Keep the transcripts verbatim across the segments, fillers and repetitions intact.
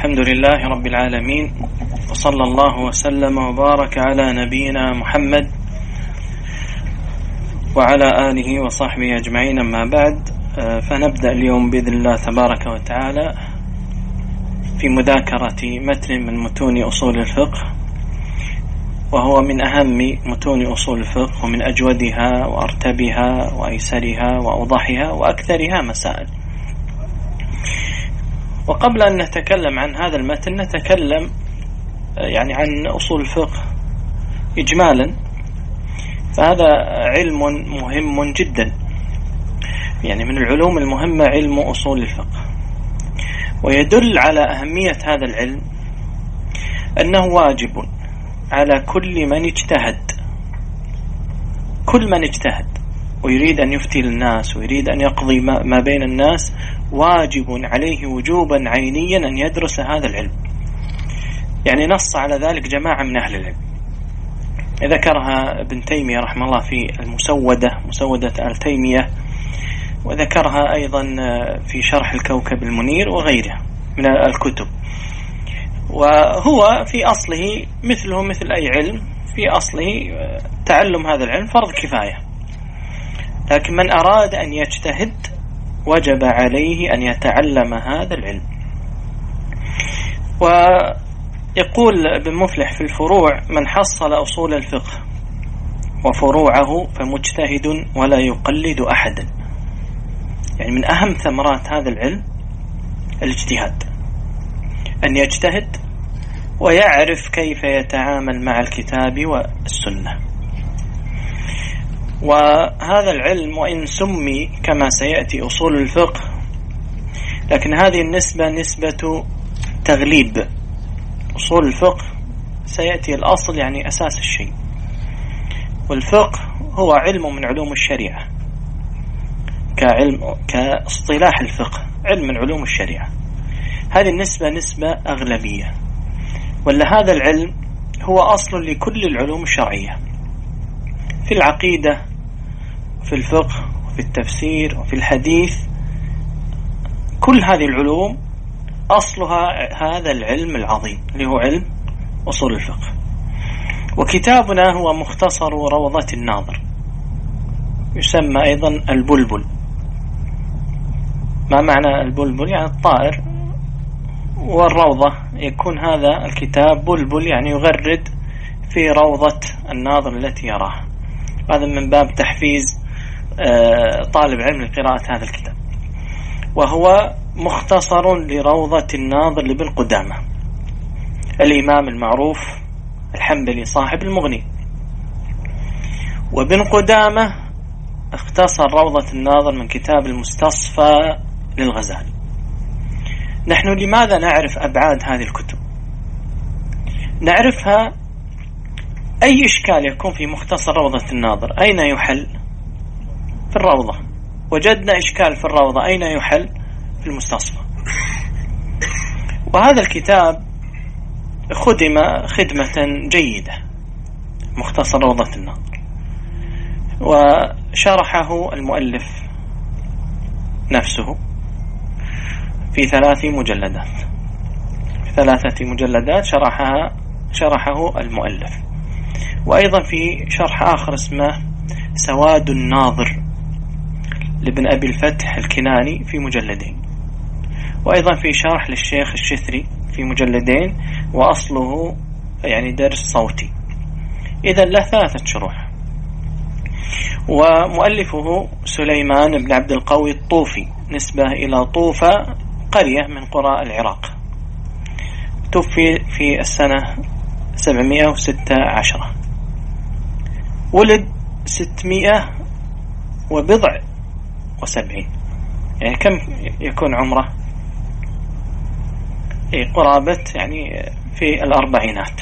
الحمد لله رب العالمين، وصلى الله وسلم وبارك على نبينا محمد وعلى آله وصحبه أجمعين. أما بعد، فنبدأ اليوم بإذن الله تبارك وتعالى في مذاكرة متن من متون أصول الفقه، وهو من أهم متون أصول الفقه ومن أجودها وأرتبها وأيسرها وأوضحها وأكثرها مسائل. وقبل أن نتكلم عن هذا المتن نتكلم يعني عن أصول الفقه إجمالا، فهذا علم مهم جدا، يعني من العلوم المهمة علم أصول الفقه. ويدل على أهمية هذا العلم أنه واجب على كل من اجتهد، كل من اجتهد ويريد أن يفتي للناس ويريد أن يقضي ما بين الناس، واجب عليه وجوبا عينيا أن يدرس هذا العلم. يعني نص على ذلك جماعة من أهل العلم، ذكرها ابن تيمية رحمه الله في المسودة، مسودة آل تيمية، وذكرها أيضا في شرح الكوكب المنير وغيرها من الكتب. وهو في أصله مثله مثل أي علم، في أصله تعلم هذا العلم فرض كفاية، لكن من أراد أن يجتهد وجب عليه أن يتعلم هذا العلم. ويقول ابن مفلح في الفروع: من حصل أصول الفقه وفروعه فمجتهد ولا يقلد أحدا. يعني من أهم ثمرات هذا العلم الاجتهاد، أن يجتهد ويعرف كيف يتعامل مع الكتاب والسنة. وهذا العلم وإن سمي كما سيأتي أصول الفقه، لكن هذه النسبة نسبة تغليب. أصول الفقه سيأتي الأصل يعني أساس الشيء، والفقه هو علم من علوم الشريعة، كعلم كاصطلاح الفقه علم من علوم الشريعة. هذه النسبة نسبة أغلبية، ولا هذا العلم هو أصل لكل العلوم الشرعية، في العقيدة في الفقه وفي التفسير وفي الحديث. كل هذه العلوم أصلها هذا العلم العظيم اللي هو علم أصول الفقه. وكتابنا هو مختصر روضة الناظر، يسمى أيضا البلبل. ما معنى البلبل؟ يعني الطائر، والروضة يكون هذا الكتاب بلبل يعني يغرد في روضة الناظر التي يراها. هذا من باب تحفيز طالب علم لقراءة هذا الكتاب. وهو مختصر لروضة الناظر لابن قدامة، الإمام المعروف الحنبلي صاحب المغني. وابن قدامة اختصر روضة الناظر من كتاب المستصفى للغزالي. نحن لماذا نعرف أبعاد هذه الكتب؟ نعرفها. أي إشكال يكون في مختصر روضة الناظر أين يحل؟ في الروضة. وجدنا إشكال في الروضة أين يحل؟ في المستصفى. وهذا الكتاب خدم خدمة جيدة، مختصر روضة الناظر، وشرحه المؤلف نفسه في ثلاث مجلدات، في ثلاثة مجلدات شرحها شرحه المؤلف. وأيضا في شرح آخر اسمه سواد الناظر لابن أبي الفتح الكناني في مجلدين. وأيضا في شرح للشيخ الشثري في مجلدين، وأصله يعني درس صوتي. إذن له ثلاثة شروح. ومؤلفه سليمان بن عبد القوي الطوفي، نسبة إلى طوفة قرية من قرى العراق. توفي في السنة سبعمائة وستة عشر، ولد ستمائة وبضع وسبعين. يعني كم يكون عمره؟ إيه قرابة يعني في الأربعينات.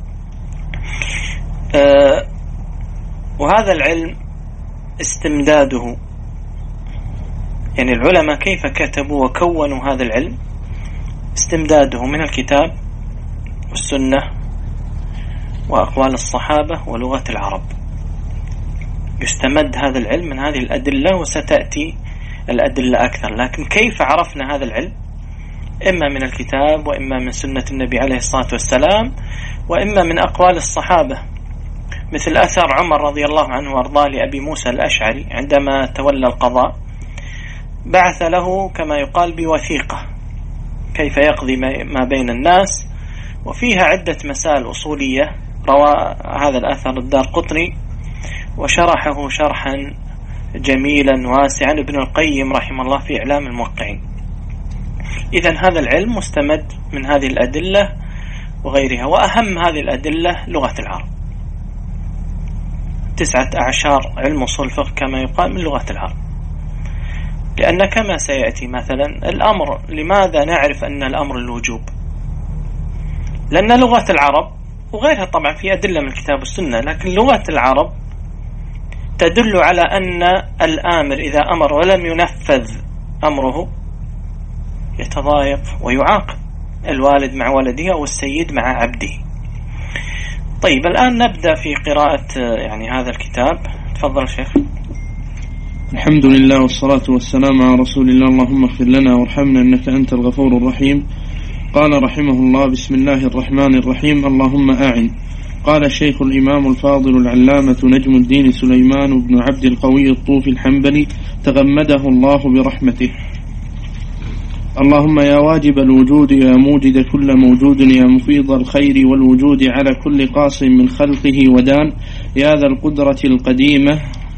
أه وهذا العلم استمداده، يعني العلماء كيف كتبوا وكونوا هذا العلم، استمداده من الكتاب والسنة وأقوال الصحابة ولغة العرب. يستمد هذا العلم من هذه الأدلة، وستأتي الأدلة أكثر. لكن كيف عرفنا هذا العلم؟ إما من الكتاب وإما من سنة النبي عليه الصلاة والسلام وإما من أقوال الصحابة، مثل أثر عمر رضي الله عنه وارضاه لأبي موسى الأشعري عندما تولى القضاء، بعث له كما يقال بوثيقة كيف يقضي ما بين الناس، وفيها عدة مسائل أصولية. روى هذا الأثر الدارقطني وشرحه شرحا جميلا واسعا ابن القيم رحمه الله في إعلام الموقعين. إذن هذا العلم مستمد من هذه الأدلة وغيرها، وأهم هذه الأدلة لغة العرب، تسعة أعشار علم أصول الفقه كما يقال من لغة العرب. لأن كما سيأتي مثلا الأمر، لماذا نعرف أن الأمر الوجوب؟ لأن لغة العرب وغيرها طبعا في أدلة من الكتاب والسنة، لكن لغة العرب تدل على أن الآمر إذا أمر ولم ينفذ أمره يتضايق ويعاقب، الوالد مع ولده أو السيد مع عبده. طيب الآن نبدأ في قراءة يعني هذا الكتاب. تفضل شيخ. الحمد لله والصلاة والسلام على رسول الله. اللهم اغفر لنا وارحمنا إنك أنت الغفور الرحيم. قال رحمه الله: بسم الله الرحمن الرحيم. اللهم أعن. قال الشيخ الإمام الفاضل العلامة نجم الدين سليمان بن عبد القوي الطوفي الحنبلي تغمده الله برحمته: اللهم يا واجب الوجود، يا موجد كل موجود، يا مفيض الخير والوجود على كل قاص من خلقه ودان، يا ذا القدرة القديمة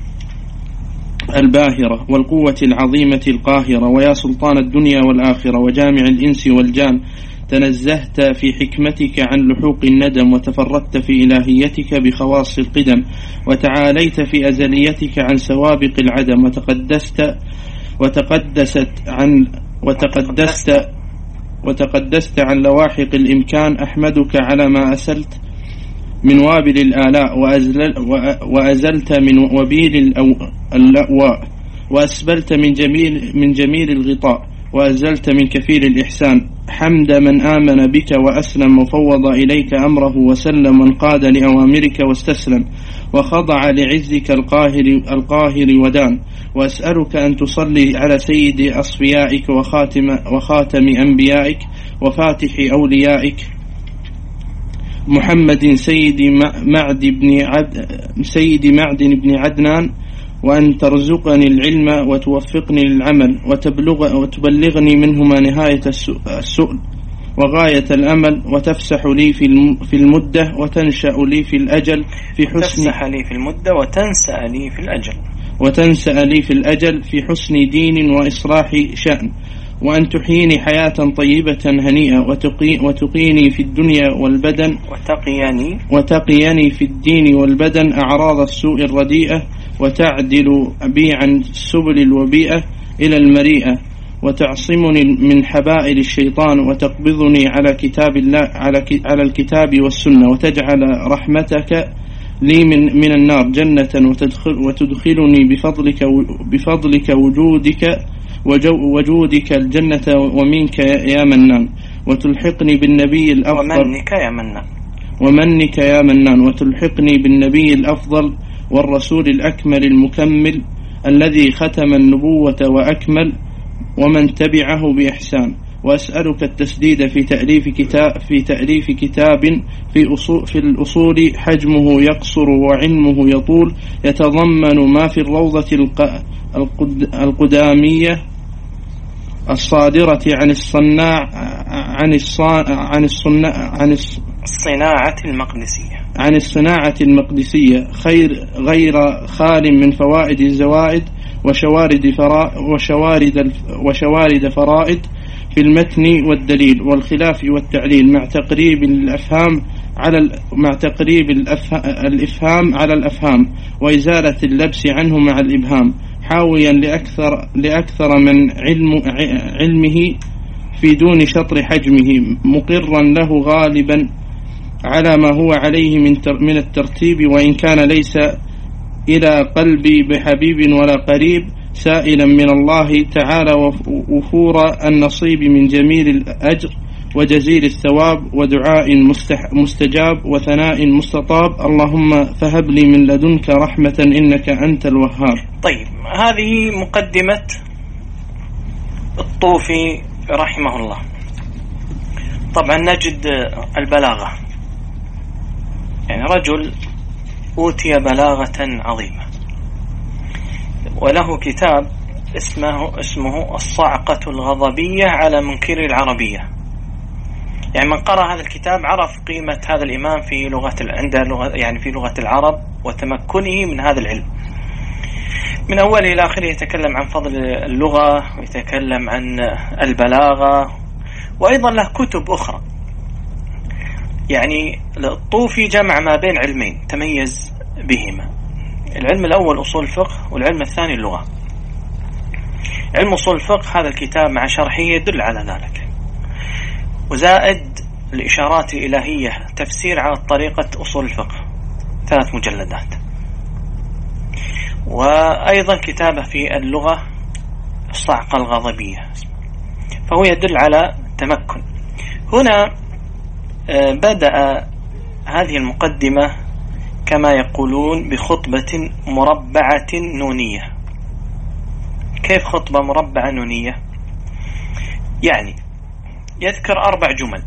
الباهرة والقوة العظيمة القاهرة، ويا سلطان الدنيا والآخرة وجامع الإنس والجان، تنزهت في حكمتك عن لحوق الندم، وتفردت في إلهيتك بخواص القدم، وتعاليت في أزليتك عن سوابق العدم، وتقدست وتقدست عن وتقدست وتقدست عن لواحق الإمكان. أحمدك على ما أسلت من وابل الآلاء، وأزلت من وبيل اللأواء، وأسبلت من جميل من جميل الغطاء، وأزلت من كفيل الإحسان. حمد من آمن بك وأسلم، وفوض إليك أمره وسلم، وانقاد لأوامرك واستسلم، وخضع لعزك القاهر القاهر ودان. وأسألك أن تصلي على سيد أصفيائك وخاتم وخاتم أنبيائك وفاتح أوليائك محمد سيد معد بن عد سيد معدن بن عدنان، وأن ترزقني العلم وتوفقني للعمل، وتبلغ وتبلغني منهما نهاية السؤل وغاية الأمل، وتفسح لي في المدة وتنشأ لي في الأجل في حسن تفسح لي في المدة وتنسأ لي في الأجل وتنسأ لي في الأجل في حسن دين وإصلاح شأن، وأن تحييني حياة طيبة هنيئة، وتقي وتقيني في الدنيا والبدن وتقيني وتقيني في الدين والبدن أعراض السوء الرديئة، وتعدل بي عن سبل الوبيئة إلى المريئة، وتعصمني من حبائل الشيطان، وتقبضني على كتاب الله على على الكتاب والسنة، وتجعل رحمتك لي من من النار جنة، وتدخل وتدخلني بفضلك بفضلك وجودك وجودك الجنة ومنك يا منان، وتلحقني بالنبي الأفضل ومنك يا منان ومنك يا منان وتلحقني بالنبي الأفضل والرسول الأكمل المكمل الذي ختم النبوة وأكمل، ومن تبعه بإحسان. وأسألك التسديد في تأليف كتاب في تأليف كتاب في أصول في الأصول حجمه يقصر وعلمه يطول، يتضمن ما في الروضة القدامية الصادرة عن الصناع عن الصان عن الصناع عن الصناعة المقدسية عن الصناعة المقدسية خير غير خال من فوائد الزوائد وشوارد فرائد وشوارد وشوارد فرائد في المتن والدليل والخلاف والتعليل، مع تقريب الأفهام على مع تقريب الإفهام على الأفهام، وإزالة اللبس عنه مع الإبهام، حاويا لأكثر لأكثر من علم علمه في دون شطر حجمه، مقرا له غالبا على ما هو عليه من من الترتيب، وإن كان ليس إلى قلبي بحبيب ولا قريب، سائلا من الله تعالى وفور النصيب من جميل الأجر وجزيل الثواب، ودعاء مستجاب وثناء مستطاب. اللهم فهب لي من لدنك رحمة إنك أنت الوهاب. طيب، هذه مقدمة الطوفي رحمه الله. طبعا نجد البلاغة، يعني رجل أوتي بلاغة عظيمة، وله كتاب اسمه اسمه الصعقة الغضبية على منكر العربية. يعني من قرأ هذا الكتاب عرف قيمة هذا الإمام في لغة عنده لغة يعني في لغة العرب وتمكنه من هذا العلم من أوله إلى آخره. يتكلم عن فضل اللغة ويتكلم عن البلاغة، وأيضا له كتب أخرى. يعني الطوفي جمع ما بين علمين تميز بهما، العلم الأول أصول الفقه والعلم الثاني اللغة. علم أصول الفقه هذا الكتاب مع شرحه يدل على ذلك، وزائد الإشارات الإلهية تفسير على طريقة أصول الفقه ثلاث مجلدات، وأيضا كتابه في اللغة الصعقة الغضبية، فهو يدل على تمكن. هنا بدأ هذه المقدمة كما يقولون بخطبة مربعة نونية. كيف خطبة مربعة نونية؟ يعني يذكر أربع جمل،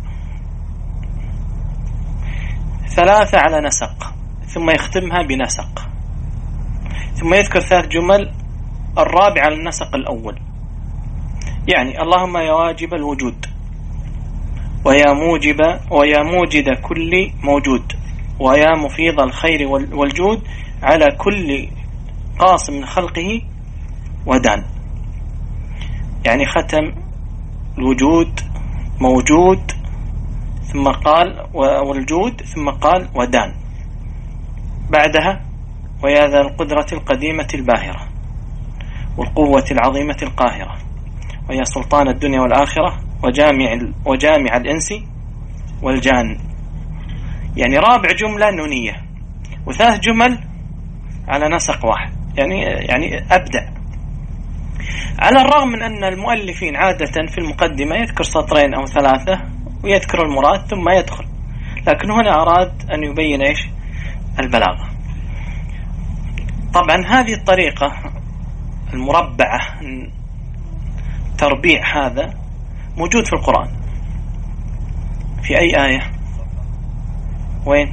ثلاثة على نسق ثم يختمها بنسق، ثم يذكر ثلاث جمل الرابع على النسق الأول. يعني اللهم يا واجب الوجود، ويا موجب ويا موجد كل موجود، ويا مفيض الخير والجود على كل قاص من خلقه ودان. يعني ختم الوجود موجود ثم قال والجود ثم قال ودان، بعدها ويا ذا القدرة القديمة الباهرة والقوة العظيمة القاهرة، ويا سلطان الدنيا والآخرة وجامع وجامع الإنس والجان. يعني رابع جملة نونية وثلاث جمل على نسق واحد، يعني يعني أبدع. على الرغم من أن المؤلفين عادة في المقدمة يذكر سطرين أو ثلاثة ويذكر المراد ثم يدخل، لكن هنا أراد أن يبين إيش؟ البلاغة. طبعا هذه الطريقة المربعة تربيع هذا موجود في القرآن. في أي آية؟ وين؟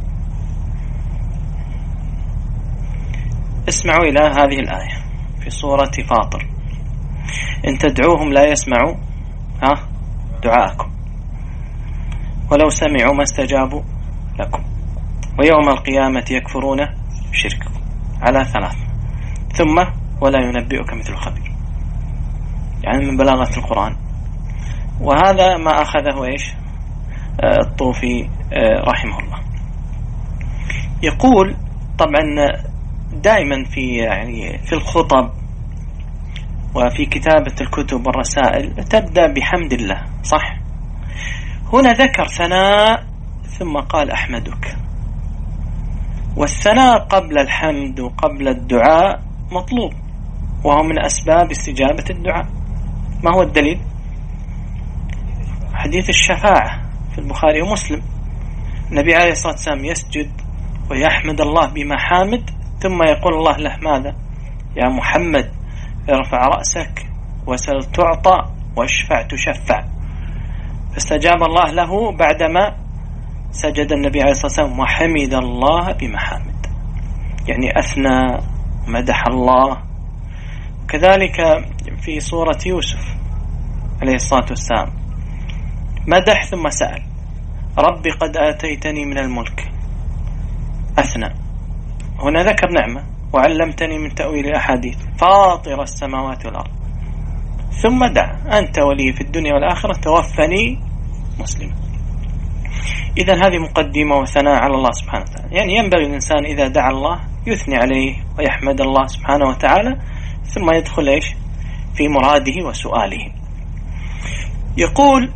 اسمعوا إلى هذه الآية في سورة فاطر: إن تدعوهم لا يسمعوا ها دعاءكم ولو سمعوا ما استجابوا لكم ويوم القيامة يكفرون بشرككم، على ثلاث، ثم ولا ينبئك مثل خبير. يعني من بلاغة القرآن. وهذا ما أخذه إيش؟ الطوفي رحمه الله. يقول طبعا دائما في يعني في الخطب وفي كتابة الكتب والرسائل تبدأ بحمد الله، صح؟ هنا ذكر ثناء ثم قال أحمدك، والثناء قبل الحمد وقبل الدعاء مطلوب، وهو من أسباب استجابة الدعاء. ما هو الدليل؟ حديث الشفاعة في البخاري ومسلم، النبي عليه الصلاة والسلام يسجد ويحمد الله بمحامد ثم يقول الله له ماذا؟ يا محمد ارفع رأسك وسل تعطى واشفع تشفع. فاستجاب الله له بعدما سجد النبي عليه الصلاة والسلام وحمد الله بمحامد، يعني أثنى مدح الله. كذلك في سورة يوسف عليه الصلاة والسلام مدح ثم سأل: ربي قد آتيتني من الملك، أثنى. هنا ذكر نعمة: وعلمتني من تأويل الأحاديث فاطر السماوات والأرض، ثم دعا: أنت ولي في الدنيا والآخرة توفني مسلم. إذن هذه مقدمة وثناء على الله سبحانه وتعالى. يعني ينبغي الإنسان إذا دعا الله يثني عليه ويحمد الله سبحانه وتعالى، ثم يدخل إيش؟ في مراده وسؤاله. يقول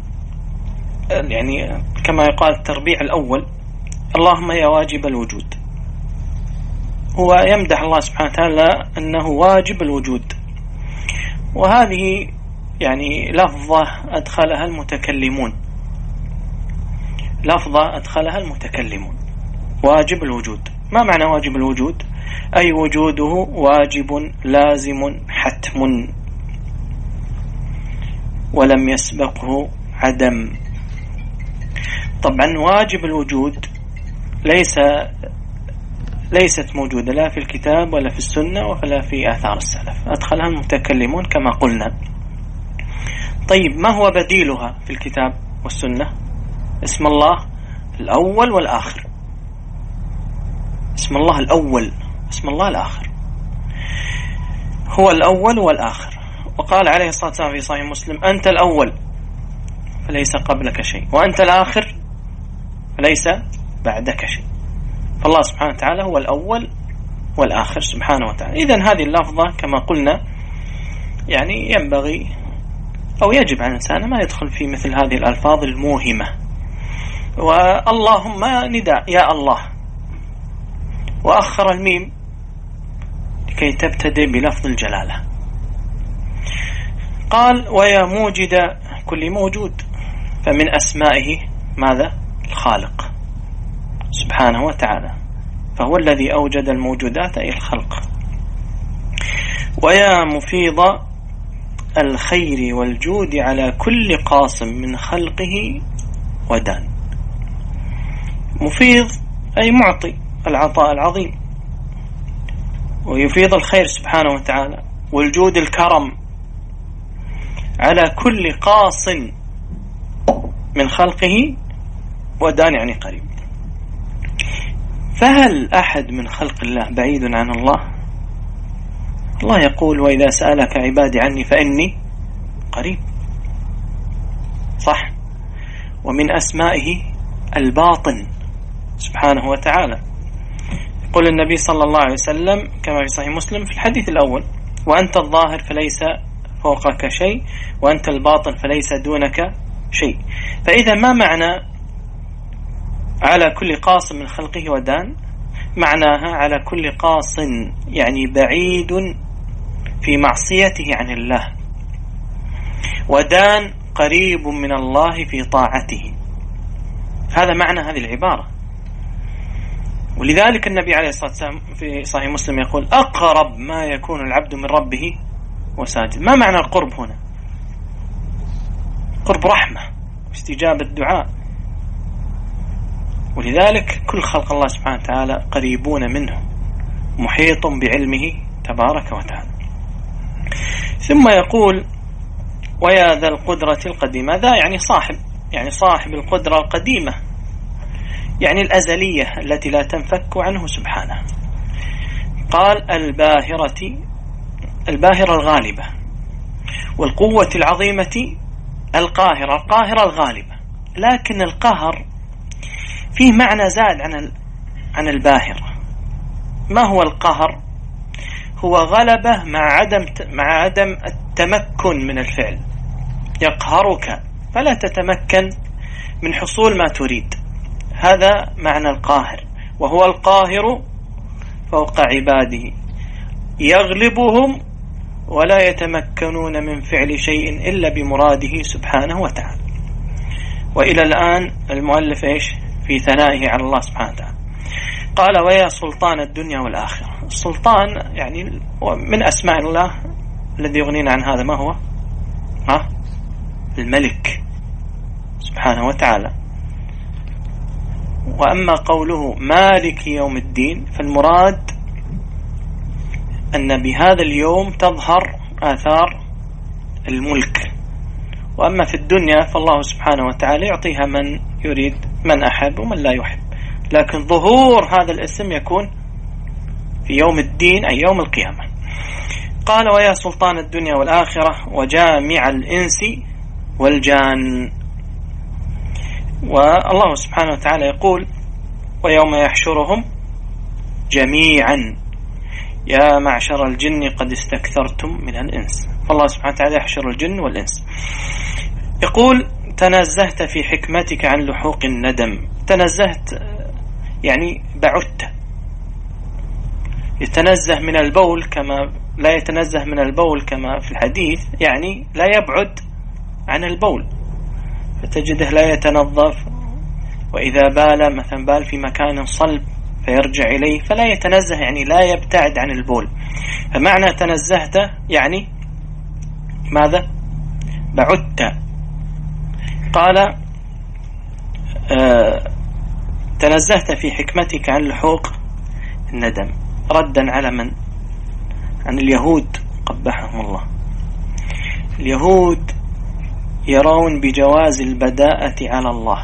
يعني كما يقال التربيع الأول: اللهم يا واجب الوجود. هو يمدح الله سبحانه وتعالى أنه واجب الوجود، وهذه يعني لفظة أدخلها المتكلمون، لفظة أدخلها المتكلمون واجب الوجود. ما معنى واجب الوجود؟ أي وجوده واجب لازم حتم ولم يسبقه عدم طبعا واجب الوجود ليس ليست موجودة لا في الكتاب ولا في السنة ولا في آثار السلف، أدخلها المتكلمون كما قلنا. طيب ما هو بديلها في الكتاب والسنة؟ اسم الله الأول والآخر، اسم الله الأول، اسم الله الآخر، هو الأول والآخر. وقال عليه الصلاة والسلام في صحيح مسلم: أنت الأول فليس قبلك شيء، وأنت الآخر فليس بعدك شيء. فالله سبحانه وتعالى هو الأول والآخر سبحانه وتعالى. إذن هذه اللفظة كما قلنا يعني ينبغي أو يجب على الإنسان ما يدخل في مثل هذه الألفاظ الموهمة. واللهم نداء يا الله، وأخر الميم لكي تبتدئ بلفظ الجلالة. قال: ويا موجد كل موجود، فمن أسمائه ماذا؟ الخالق سبحانه وتعالى، فهو الذي أوجد الموجودات أي الخلق. ويا مفيض الخير والجود على كل قاصم من خلقه ودان. مفيض أي معطي العطاء العظيم، ويفيض الخير سبحانه وتعالى، والجود الكرم على كل قاص من خلقه ودان يعني قريب. فهل أحد من خلق الله بعيد عن الله؟ الله يقول: وإذا سألك عبادي عني فإني قريب، صح. ومن أسمائه الباطن سبحانه وتعالى. يقول النبي صلى الله عليه وسلم كما في صحيح مسلم في الحديث الأول: وأنت الظاهر فليس فوقك شيء، وأنت الباطن فليس دونك شيء. فإذا ما معنى على كل قاص من خلقه ودان؟ معناها على كل قاص يعني بعيد في معصيته عن الله، ودان قريب من الله في طاعته. هذا معنى هذه العبارة. ولذلك النبي عليه الصلاة والسلام في صحيح مسلم يقول: أقرب ما يكون العبد من ربه وساجد. ما معنى القرب هنا؟ قرب رحمة واستجابة الدعاء. ولذلك كل خلق الله سبحانه وتعالى قريبون منه، محيط بعلمه تبارك وتعالى. ثم يقول: ويا ذا القدرة القديمة. ذا يعني صاحب، يعني صاحب القدرة القديمة، يعني الأزلية التي لا تنفك عنه سبحانه. قال: الباهرة، الباهرة الغالبة، والقوة العظيمة القاهرة، القاهرة الغالبة. لكن القهر فيه معنى زاد عن عن الباهرة. ما هو القهر؟ هو غلبة مع عدم مع عدم التمكن من الفعل، يقهرك فلا تتمكن من حصول ما تريد. هذا معنى القاهر. وهو القاهر فوق عباده، يغلبهم ولا يتمكنون من فعل شيء إلا بمراده سبحانه وتعالى. وإلى الآن المؤلف إيش في ثنائه على الله سبحانه وتعالى؟ قال: ويا سلطان الدنيا والآخرة. السلطان يعني من أسماء الله الذي يغنينا عن هذا. ما هو؟ ها؟ الملك سبحانه وتعالى. وأما قوله مالك يوم الدين فالمراد أن بهذا اليوم تظهر آثار الملك. وأما في الدنيا فالله سبحانه وتعالى يعطيها من يريد، من أحب ومن لا يحب. لكن ظهور هذا الاسم يكون في يوم الدين أي يوم القيامة. قال: ويا سلطان الدنيا والآخرة وجامع الإنس والجان. والله سبحانه وتعالى يقول: ويوم يحشرهم جميعا يا معشر الجن قد استكثرتم من الإنس. فالله سبحانه وتعالى يحشر الجن والإنس. يقول: تنزهت في حكمتك عن لحوق الندم. تنزهت يعني بعدت. يتنزه من البول كما لا يتنزه من البول كما في الحديث، يعني لا يبعد عن البول، فتجده لا يتنظف. وإذا بال مثلا بال في مكان صلب فيرجع إليه، فلا يتنزه يعني لا يبتعد عن البول. فمعنى تنزهت يعني ماذا؟ بعدت. قال: تنزهت في حكمتك عن لحوق الندم، ردا على من؟ عن اليهود قبحهم الله. اليهود يرون بجواز البداءة على الله.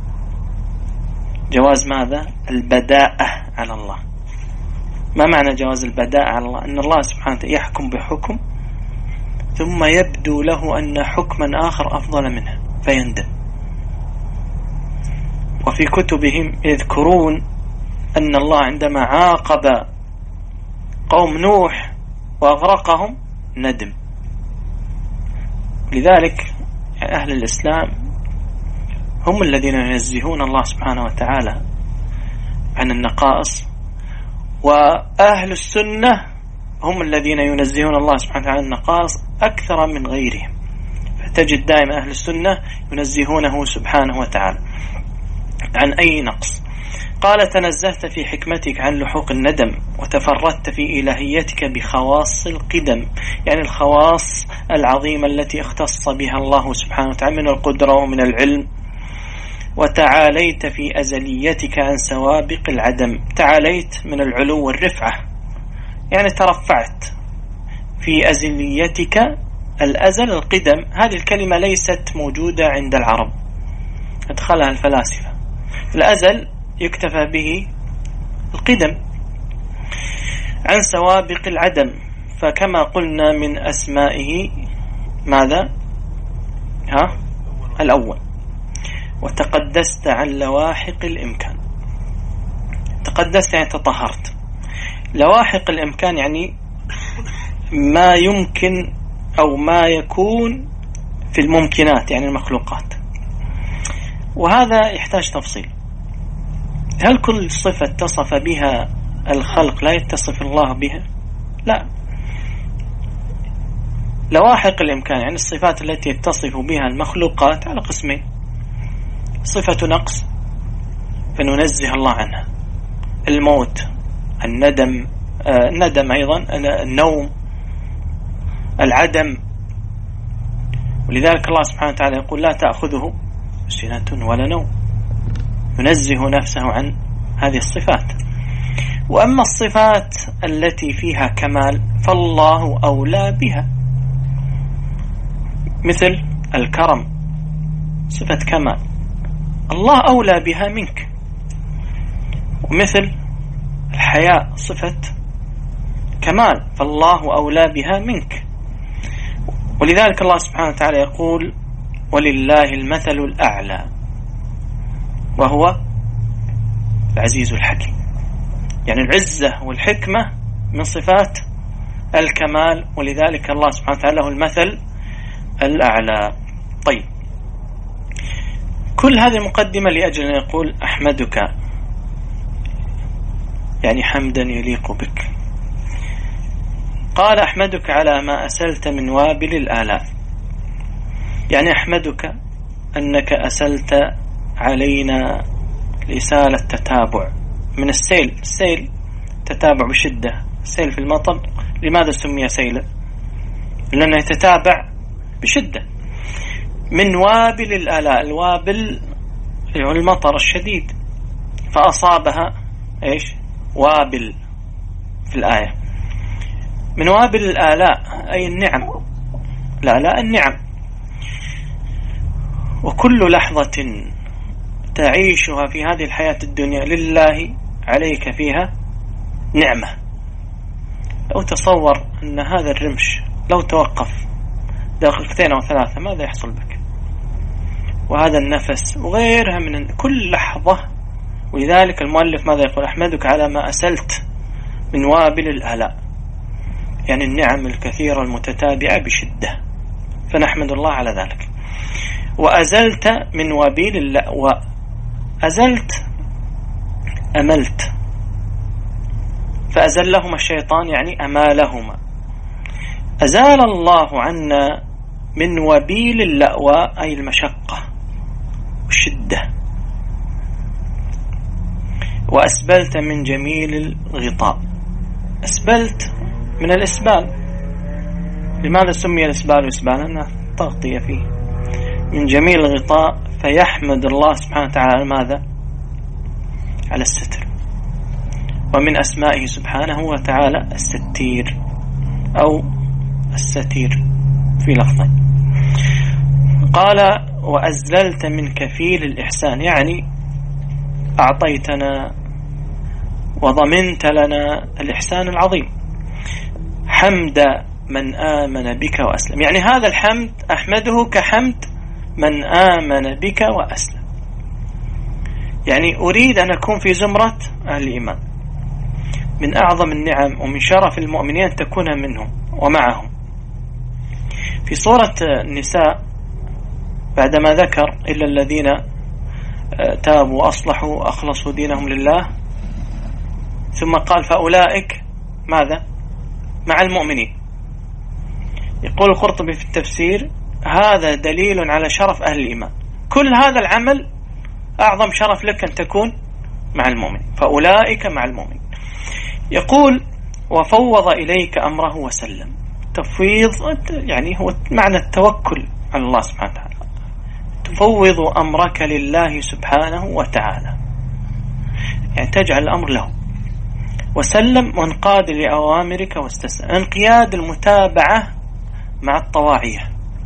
جواز ماذا؟ البداءة على الله. ما معنى جواز البداءة على الله؟ أن الله سبحانه وتعالى يحكم بحكم ثم يبدو له أن حكما آخر أفضل منه فيندم. وفي كتبهم يذكرون أن الله عندما عاقب قوم نوح وأغرقهم ندم. لذلك أهل الإسلام هم الذين ينزهون الله سبحانه وتعالى عن النقائص، وأهل السنة هم الذين ينزهون الله سبحانه وتعالى عن النقائص أكثر من غيرهم. فتجد دائما أهل السنة ينزهونه سبحانه وتعالى عن أي نقص. قال تنزهت في حكمتك عن لحوق الندم وتفردت في إلهيتك بخواص القدم، يعني الخواص العظيمة التي اختص بها الله سبحانه وتعالى من القدرة ومن العلم. وتعاليت في أزليتك عن سوابق العدم، تعاليت من العلو والرفعة، يعني ترفعت في أزليتك. الأزل القدم، هذه الكلمة ليست موجودة عند العرب، أدخلها الفلاسفة. الأزل يكتفى به القدم. عن سوابق العدم، فكما قلنا من أسمائه ماذا؟ ها؟ الأول. وتقدست عن لواحق الإمكان. تقدست يعني تطهرت. لواحق الإمكان يعني ما يمكن أو ما يكون في الممكنات، يعني المخلوقات. وهذا يحتاج تفصيل. هل كل صفة اتصف بها الخلق لا يتصف الله بها؟ لا. لواحق الإمكان يعني الصفات التي يتصف بها المخلوقات على قسمين: صفة نقص فننزه الله عنها، الموت، الندم، آه الندم أيضا، النوم، العدم. ولذلك الله سبحانه وتعالى يقول لا تأخذه سنة ولا نوم، ينزه نفسه عن هذه الصفات. وأما الصفات التي فيها كمال فالله أولى بها، مثل الكرم صفة كمال، الله أولى بها منك. ومثل الحياء صفة كمال، فالله أولى بها منك. ولذلك الله سبحانه وتعالى يقول ولله المثل الأعلى وهو العزيز الحكيم، يعني العزة والحكمة من صفات الكمال، ولذلك الله سبحانه وتعالى له المثل الأعلى. طيب، كل هذه مقدمة لأجل أن يقول أحمدك، يعني حمدا يليق بك. قال أحمدك على ما أسلت من وابل الآلاء، يعني أحمدك أنك أسلت علينا لإسالة تتابع من السيل. السيل تتابع بشدة، السيل في المطر لماذا سمي سيلا؟ لأنه يتتابع بشدة. من وابل الآلاء، الوابل يعني المطر الشديد، فأصابها إيش؟ وابل في الآية. من وابل الآلاء أي النعم، الآلاء النعم. وكل لحظة تعيشها في هذه الحياة الدنيا لله عليك فيها نعمة. لو تصور أن هذا الرمش لو توقف دقيقتين أو ثلاثة ماذا يحصل بك؟ وهذا النفس وغيرها من كل لحظة. ولذلك المؤلف ماذا يقول؟ أحمدك على ما أسلت من وابل الآلاء، يعني النعم الكثيرة المتتابعة بشدة، فنحمد الله على ذلك. وأزلت من وابيل الله، وأزلت أملت، فأزلهما الشيطان يعني أمالهما. أزال الله عنا من وبيل اللأوى أي المشقة والشدة. وأسبلت من جميل الغطاء، أسبلت من الإسبال. لماذا سمي الإسبال إسبالا؟ تغطية فيه. من جميل الغطاء فيحمد الله سبحانه وتعالى على ماذا؟ على الستر. ومن أسمائه سبحانه وتعالى الستير أو الستير في لفظ. قال وأزللت من كفيل الإحسان، يعني أعطيتنا وضمنت لنا الإحسان العظيم، حمد من آمن بك وأسلم، يعني هذا الحمد أحمده كحمد من آمن بك وأسلم، يعني أريد أن أكون في زمرة أهل الإيمان. من أعظم النعم ومن شرف المؤمنين أن تكون منهم ومعهم. في سورة النساء بعدما ذكر إلا الذين تابوا وأصلحوا وأخلصوا دينهم لله، ثم قال فأولئك ماذا؟ مع المؤمنين. يقول القرطبي في التفسير هذا دليل على شرف أهل الإيمان، كل هذا العمل أعظم شرف لك أن تكون مع المؤمن، فأولئك مع المؤمن. يقول وفوض إليك أمره وسلم. تفويض يعني هو معنى التوكل على الله سبحانه وتعالى، تفوض أمرك لله سبحانه وتعالى، يعني تجعل الأمر له. وسلم وانقاد لأوامرك واستسلم، انقياد المتابعة مع الطواعية.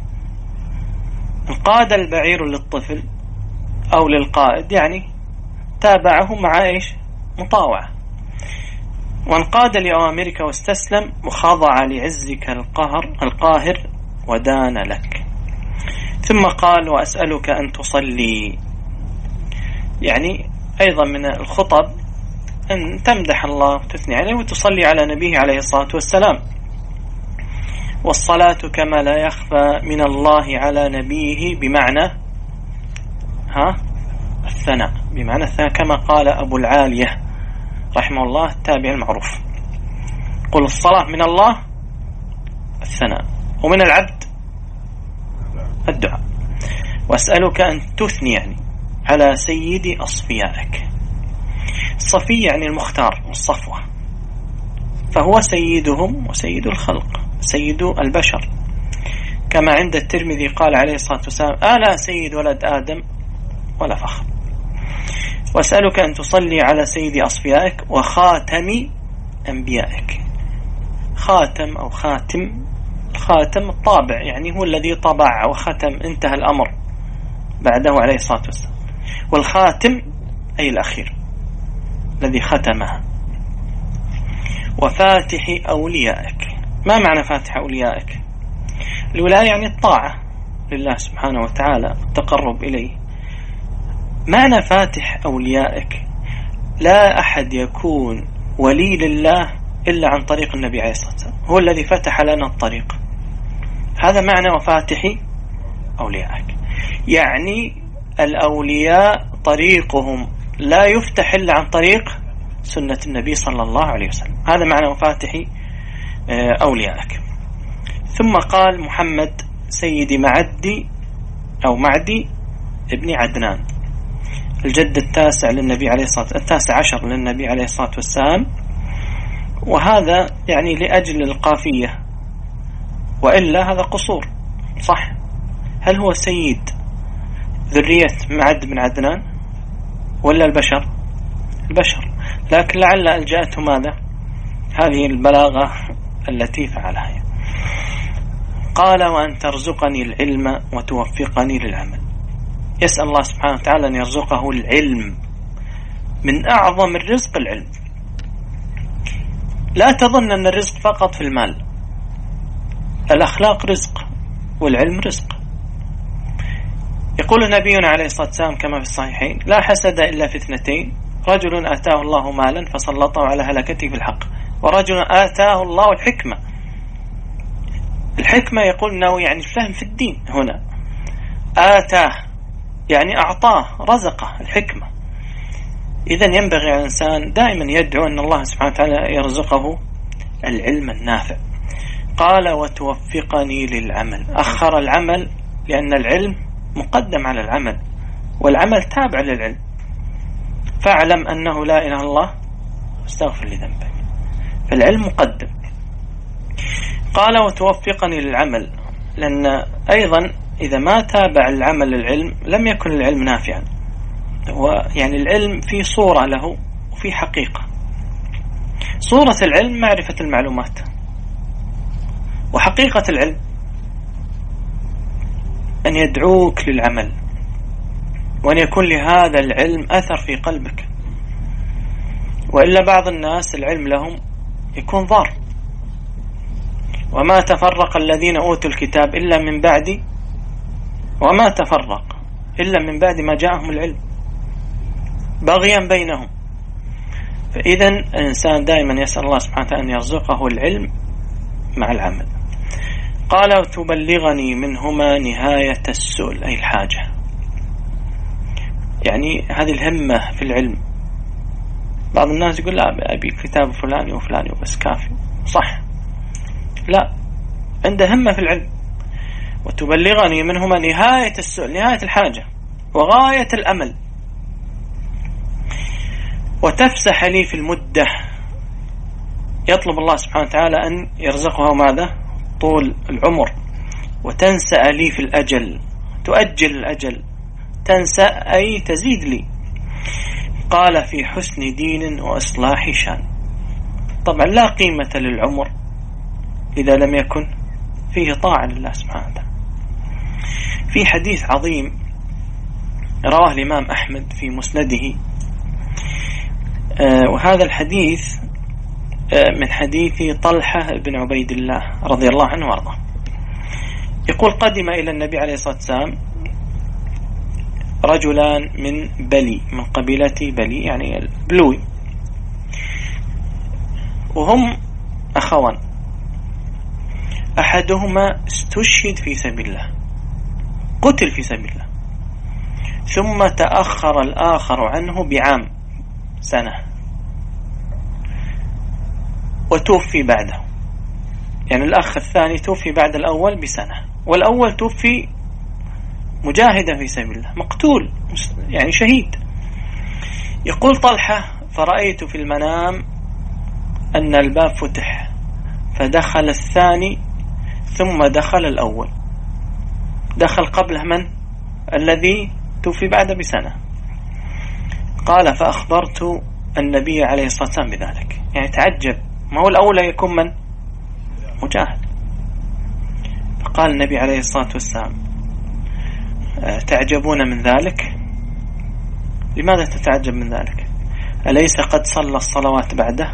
انقاد البعير للطفل أو للقائد، يعني تابعه مع إيش؟ مطاوعة. وانقاد لأوامرك واستسلم وخضع لعزك القهر القاهر ودان لك. ثم قال وأسألك أن تصلي، يعني أيضا من الخطب أن تمدح الله وتثني عليه وتصلي على نبيه عليه الصلاة والسلام. والصلاة كما لا يخفى من الله على نبيه بمعنى ها الثناء، بمعنى الثناء كما قال أبو العالية رحمه الله التابع المعروف، قل الصلاة من الله الثناء ومن العبد الدعاء. وأسألك أن تثني يعني على سيد أصفيائك. الصفي يعني المختار والصفوة، فهو سيدهم وسيد الخلق، سيد البشر، كما عند الترمذي قال عليه الصلاة والسلام ألا سيد ولد آدم ولا فخر. وأسألك أن تصلي على سيد أصفيائك وخاتم أنبيائك. خاتم أو خاتم، الخاتم الطابع، يعني هو الذي طبع وختم، انتهى الأمر بعده عليه الصلاة والسلام. والخاتم أي الأخير الذي ختمها. وفاتح أوليائك. ما معنى فاتح أوليائك؟ الولاية يعني الطاعة لله سبحانه وتعالى، التقرب إليه. معنى فاتح أوليائك لا أحد يكون ولي لله إلا عن طريق النبي عليه الصلاة والسلام، هو الذي فتح لنا الطريق. هذا معنى وفاتح أوليائك، يعني الأولياء طريقهم لا يفتح إلا عن طريق سنة النبي صلى الله عليه وسلم. هذا معنى وفاتح أوليائك. ثم قال محمد سيد معدي أو معدي ابن عدنان، الجد التاسع للنبي عليه الصلاة التاسع عشر للنبي عليه الصلاة والسلام. وهذا يعني لأجل القافية، وإلا هذا قصور صح. هل هو سيد ذرية معد بن عدنان ولا البشر؟ البشر، لكن لعل ألجأته ماذا؟ هذه البلاغة التي فعلها. قال وأن ترزقني العلم وتوفقني للعمل. يسأل الله سبحانه وتعالى أن يرزقه العلم، من أعظم الرزق العلم. لا تظن أن الرزق فقط في المال، الأخلاق رزق والعلم رزق. يقول نبينا عليه الصلاة والسلام كما في الصحيحين لا حسد إلا في اثنتين، رجل آتاه الله مالا فسلطه على هلكته في الحق، ورجل آتاه الله الحكمة. الحكمة يقول أنه يعني الفهم في الدين. هنا آتاه يعني أعطاه، رزقه الحكمة. إذن ينبغي على الإنسان دائما يدعو أن الله سبحانه وتعالى يرزقه العلم النافع. قال وتوفقني للعمل. أخر العمل لأن العلم مقدم على العمل، والعمل تابع للعلم. فاعلم أنه لا إله إلا الله واستغفر لذنبك، فالعلم مقدم. قال وتوفقني للعمل، لأن أيضا إذا ما تابع العمل العلم لم يكن العلم نافعا. هو يعني العلم في صورة له وفي حقيقة. صورة العلم معرفة المعلومات، وحقيقة العلم أن يدعوك للعمل، وأن يكون لهذا العلم أثر في قلبك. وإلا بعض الناس العلم لهم يكون ضار. وما تفرق الذين أوتوا الكتاب إلا من بعد وما تفرق إلا من بعد ما جاءهم العلم بغيا بينهم. فإذا الإنسان دائما يسأل الله سبحانه وتعالى أن يرزقه العلم مع العمل. قال وتبلغني منهما نهاية السؤل، أي الحاجة، يعني هذه الهمة في العلم. بعض الناس يقول لا أبي كتاب فلاني وفلاني وبس كافي، صح، لا، عنده همة في العلم. وتبلغني منهما نهاية السؤل، نهاية الحاجة وغاية الأمل، وتفسح لي في المدة. يطلب الله سبحانه وتعالى أن يرزقه ماذا؟ طول العمر. وتنسأ لي في الأجل، تؤجل الأجل، تنسأ أي تزيد لي. قال في حسن دين وإصلاح شان. طبعا لا قيمة للعمر إذا لم يكن فيه طاعة لله سبحانه وتعالى. في حديث عظيم رواه الإمام أحمد في مسنده، آه وهذا الحديث آه من حديث طلحة بن عبيد الله رضي الله عنه وارضاه. يقول قدم إلى النبي عليه الصلاة والسلام رجلان من بلي، من قبيلة بلي يعني البلوي، وهم أخوان. أحدهما استشهد في سبيل الله، قتل في سبيل الله، ثم تأخر الآخر عنه بعام، سنة، وتوفي بعده. يعني الأخ الثاني توفي بعد الأول بسنة، والأول توفي مجاهدا في سبيل الله، مقتول يعني شهيد. يقول طلحة فرأيت في المنام أن الباب فتح، فدخل الثاني ثم دخل الأول، دخل قبله من؟ الذي توفي بعد بسنة. قال فأخبرت النبي عليه الصلاة والسلام بذلك، يعني تعجب، ما هو الأولى يكون من؟ مجاهد. فقال النبي عليه الصلاة والسلام تعجبون من ذلك؟ لماذا تتعجب من ذلك؟ أليس قد صلى الصلوات بعده؟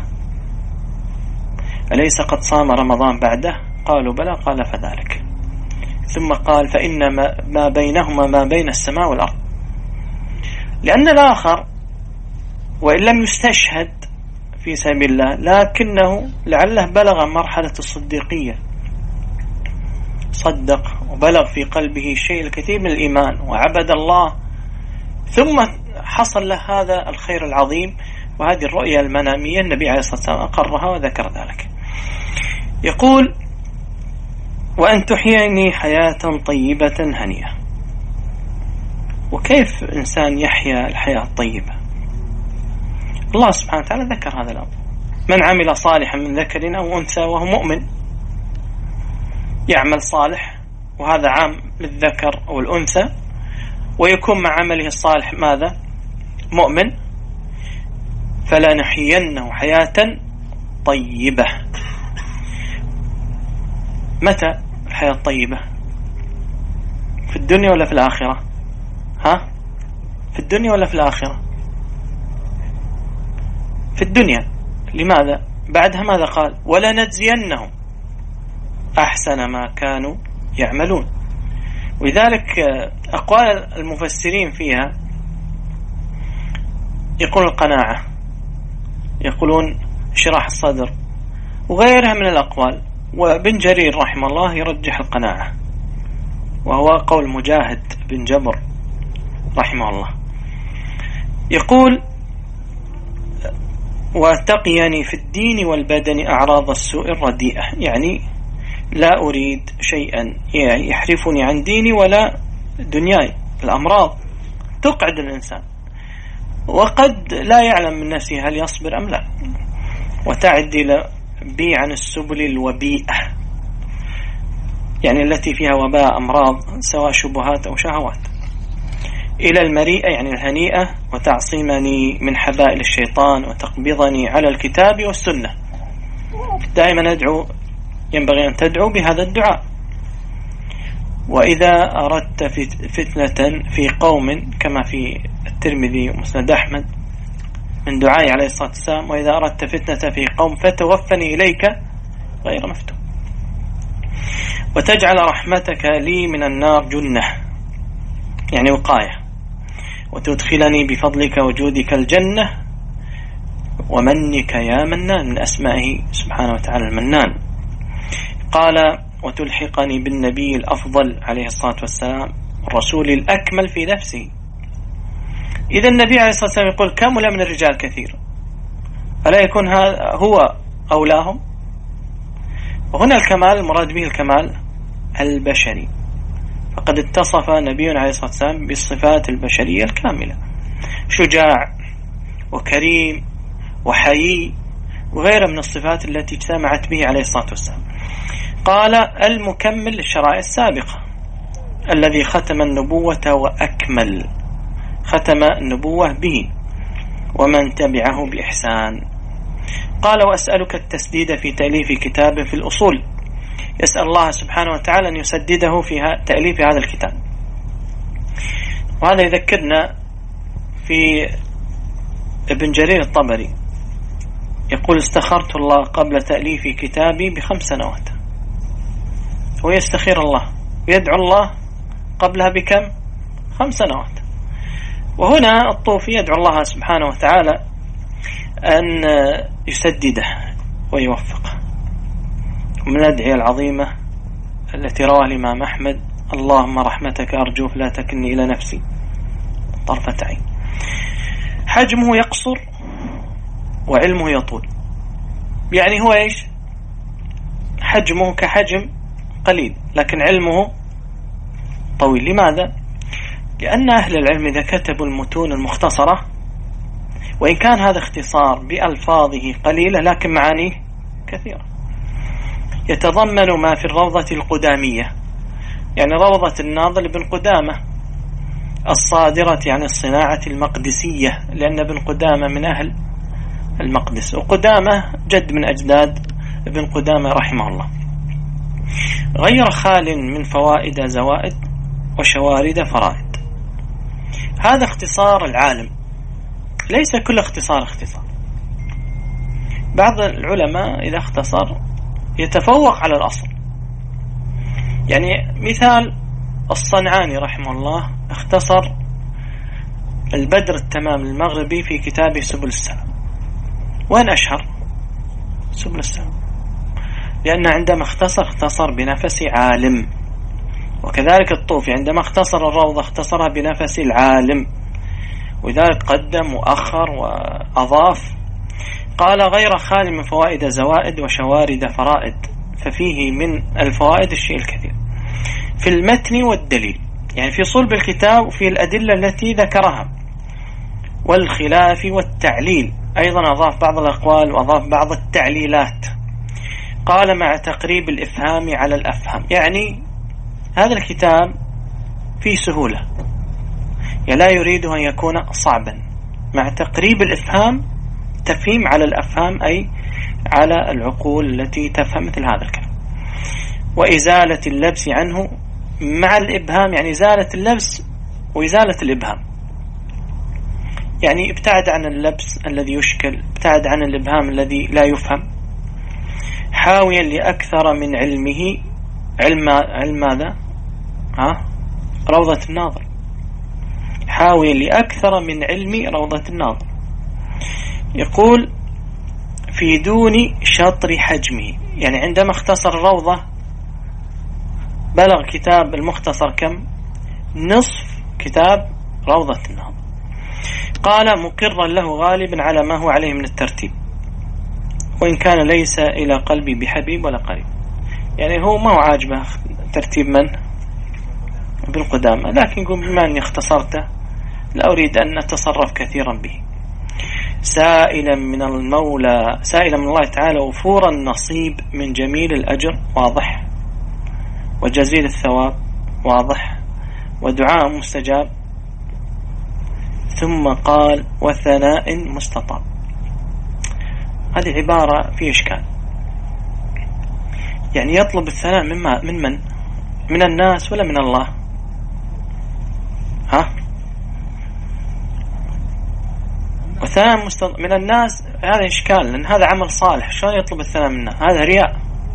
أليس قد صام رمضان بعده؟ قالوا بلى. قال فذلك. ثم قال فإن ما بينهما ما بين السماء والأرض. لأن الآخر وإن لم يستشهد في سبيل الله لكنه لعله بلغ مرحلة الصديقية، صدق وبلغ في قلبه شيء الكثير من الإيمان وعبد الله، ثم حصل له هذا الخير العظيم وهذه الرؤية المنامية. النبي عليه الصلاة والسلام أقرها وذكر ذلك. يقول وأن تحييني حياة طيبة هنية. وكيف إنسان يحيا الحياة الطيبة؟ الله سبحانه وتعالى ذكر هذا الأمر: من عمل صالحا من ذكر أو أنثى وهو مؤمن. يعمل صالح، وهذا عام للذكر أو الأنثى، ويكون مع عمله الصالح ماذا؟ مؤمن. فلنحيينه حياة طيبة. متى الحياة الطيبة؟ في الدنيا ولا في الآخرة؟ ها؟ في الدنيا ولا في الآخرة؟ في الدنيا. لماذا؟ بعدها ماذا قال؟ ولنجزينهم أحسن ما كانوا يعملون. ولذلك أقوال المفسرين فيها يقولون القناعة، يقولون شراح الصدر، وغيرها من الأقوال. وابن جرير رحمه الله يرجح القناعة، وهو قول مجاهد بن جبر رحمه الله. يقول واتقيني في الدين والبدن أعراض السوء الرديئة، يعني لا أريد شيئا يحرفني عن ديني ولا دنياي. الأمراض تقعد الإنسان، وقد لا يعلم من نفسه هل يصبر أم لا. وتعدل بي عن السبل الوبيئة، يعني التي فيها وباء أمراض سواء شبهات أو شهوات، إلى المريئة يعني الهنيئة، وتعصيمني من حبائل الشيطان، وتقبضني على الكتاب والسنة. دائما أدعو، ينبغي أن تدعو بهذا الدعاء. وإذا أردت فتنة في قوم، كما في الترمذي ومسند أحمد من دعاء عليه الصلاة والسلام: وإذا أردت فتنة في قوم فتوفني إليك غير مفتون. وتجعل رحمتك لي من النار جنة يعني وقاية، وتدخلني بفضلك وجودك الجنة ومنك يا منان، من أسمائه سبحانه وتعالى المنان. قال: وتلحقني بالنبي الأفضل عليه الصلاة والسلام، الرسول الأكمل في نفسه. إذا النبي عليه الصلاة والسلام يقول: كمل من الرجال كثير، ألا يكون هو أولاهم؟ وهنا الكمال المراد به الكمال البشري، فقد اتصف نبينا عليه الصلاة والسلام بالصفات البشرية الكاملة: شجاع وكريم وحيي وغيرها من الصفات التي اجتمعت به عليه الصلاة والسلام. قال: المكمل للشرائع السابقة، الذي ختم النبوة وأكمل، ختم النبوة به ومن تبعه بإحسان. قال: وأسألك التسديد في تأليف كتاب في الأصول، يسأل الله سبحانه وتعالى أن يسدده في تأليف هذا الكتاب. وهذا يذكرنا في ابن جرير الطبري يقول: استخرت الله قبل تأليف كتابي بخمس سنوات. ويستخير الله ويدعو الله قبلها بكم؟ خمس سنوات. وهنا الطوفي يدعو الله سبحانه وتعالى أن يسدده ويوفقه. ومن الأدعية العظيمة التي رواه الإمام أحمد: اللهم رحمتك أرجو فلا تكلني إلى نفسي طرفة عين. حجمه يقصر وعلمه يطول، يعني هو إيش؟ حجمه كحجم قليل لكن علمه طويل. لماذا؟ لأن أهل العلم إذا كتبوا المتون المختصرة، وإن كان هذا اختصار بألفاظه قليلة لكن معانيه كثيرة، يتضمن ما في الروضة القدامية، يعني روضة الناظر بن قدامة الصادرة عن الصناعة المقدسية، لأن ابن قدامة من أهل المقدس، وقدامة جد من أجداد ابن قدامة رحمه الله. غير خال من فوائد زوائد وشوارد فرائد. هذا اختصار العالم، ليس كل اختصار اختصار. بعض العلماء إذا اختصر يتفوق على الأصل. يعني مثال الصنعاني رحمه الله اختصر البدر التمام المغربي في كتابه سبل السلام. وين أشهر؟ سبل السلام، لأن عندما اختصر اختصر بنفس عالم. وكذلك الطوفي عندما اختصر الروضة اختصرها بنفس العالم، وذلك قدم وأخر وأضاف. قال: غير خال من فوائد زوائد وشوارد فرائد، ففيه من الفوائد الشيء الكثير في المتن والدليل، يعني في صلب الكتاب وفي الأدلة التي ذكرها، والخلاف والتعليل. أيضا أضاف بعض الأقوال وأضاف بعض التعليلات. قال: مع تقريب الإفهام على الأفهام، يعني هذا الكتاب فيه سهولة، يعني لا يريد أن يكون صعبا، مع تقريب الإفهام، تفهيم على الأفهام أي على العقول التي تفهم مثل هذا الكلام. وإزالة اللبس عنه مع الإبهام، يعني إزالة اللبس وإزالة الإبهام، يعني ابتعد عن اللبس الذي يشكل، ابتعد عن الإبهام الذي لا يفهم. حاويا لأكثر من علمه، علم علم ماذا؟ ها؟ روضة الناظر. حاويا لأكثر من علم روضة الناظر. يقول: في دون شطر حجمه، يعني عندما اختصر الروضة بلغ كتاب المختصر كم؟ نصف كتاب روضة الناظر. قال: مقرا له غالبا على ما هو عليه من الترتيب، وإن كان ليس إلى قلبي بحبيب ولا قريب. يعني هو ما هو عاجبه ترتيب من؟ ابن قدامة، لكن يقول بما أني اختصرته لا أريد أن أتصرف كثيرا به. سائلا من المولى، سائلا من الله تعالى وفور النصيب من جميل الأجر. واضح؟ وجزيل الثواب واضح، ودعاء مستجاب، ثم قال وثناء مستطاب. هذه عبارة في إشكال، يعني يطلب الثناء من من من من الناس ولا من الله؟ ها؟ وثناء مستطاب من الناس، هذا إشكال، لأن هذا عمل صالح، شلون يطلب الثناء منا؟ هذا رياء.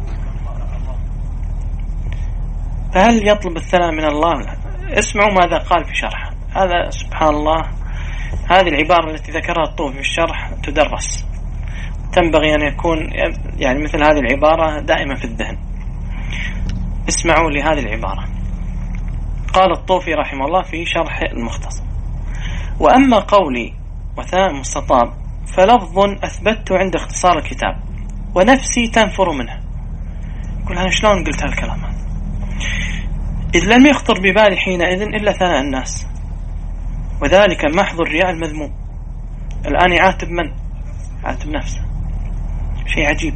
فهل يطلب الثناء من الله؟ اسمعوا ماذا قال في شرح هذا. سبحان الله، هذه العبارة التي ذكرها الطوفي في الشرح تدرس، تنبغي أن يكون يعني مثل هذه العبارة دائما في الذهن. اسمعوا لهذه العبارة. قال الطوفي رحمه الله في شرح المختصر: وأما قولي وثناء مستطاب فلفظ أثبت عند اختصار الكتاب ونفسي تنفر منه. يقول أنا شلون قلت هالكلام هذا؟ إذ لم يخطر ببالي حينئذ إلا ثناء الناس، وذلك محض الرياء المذموم. الآن يعاتب من؟ يعاتب نفسه، شيء عجيب.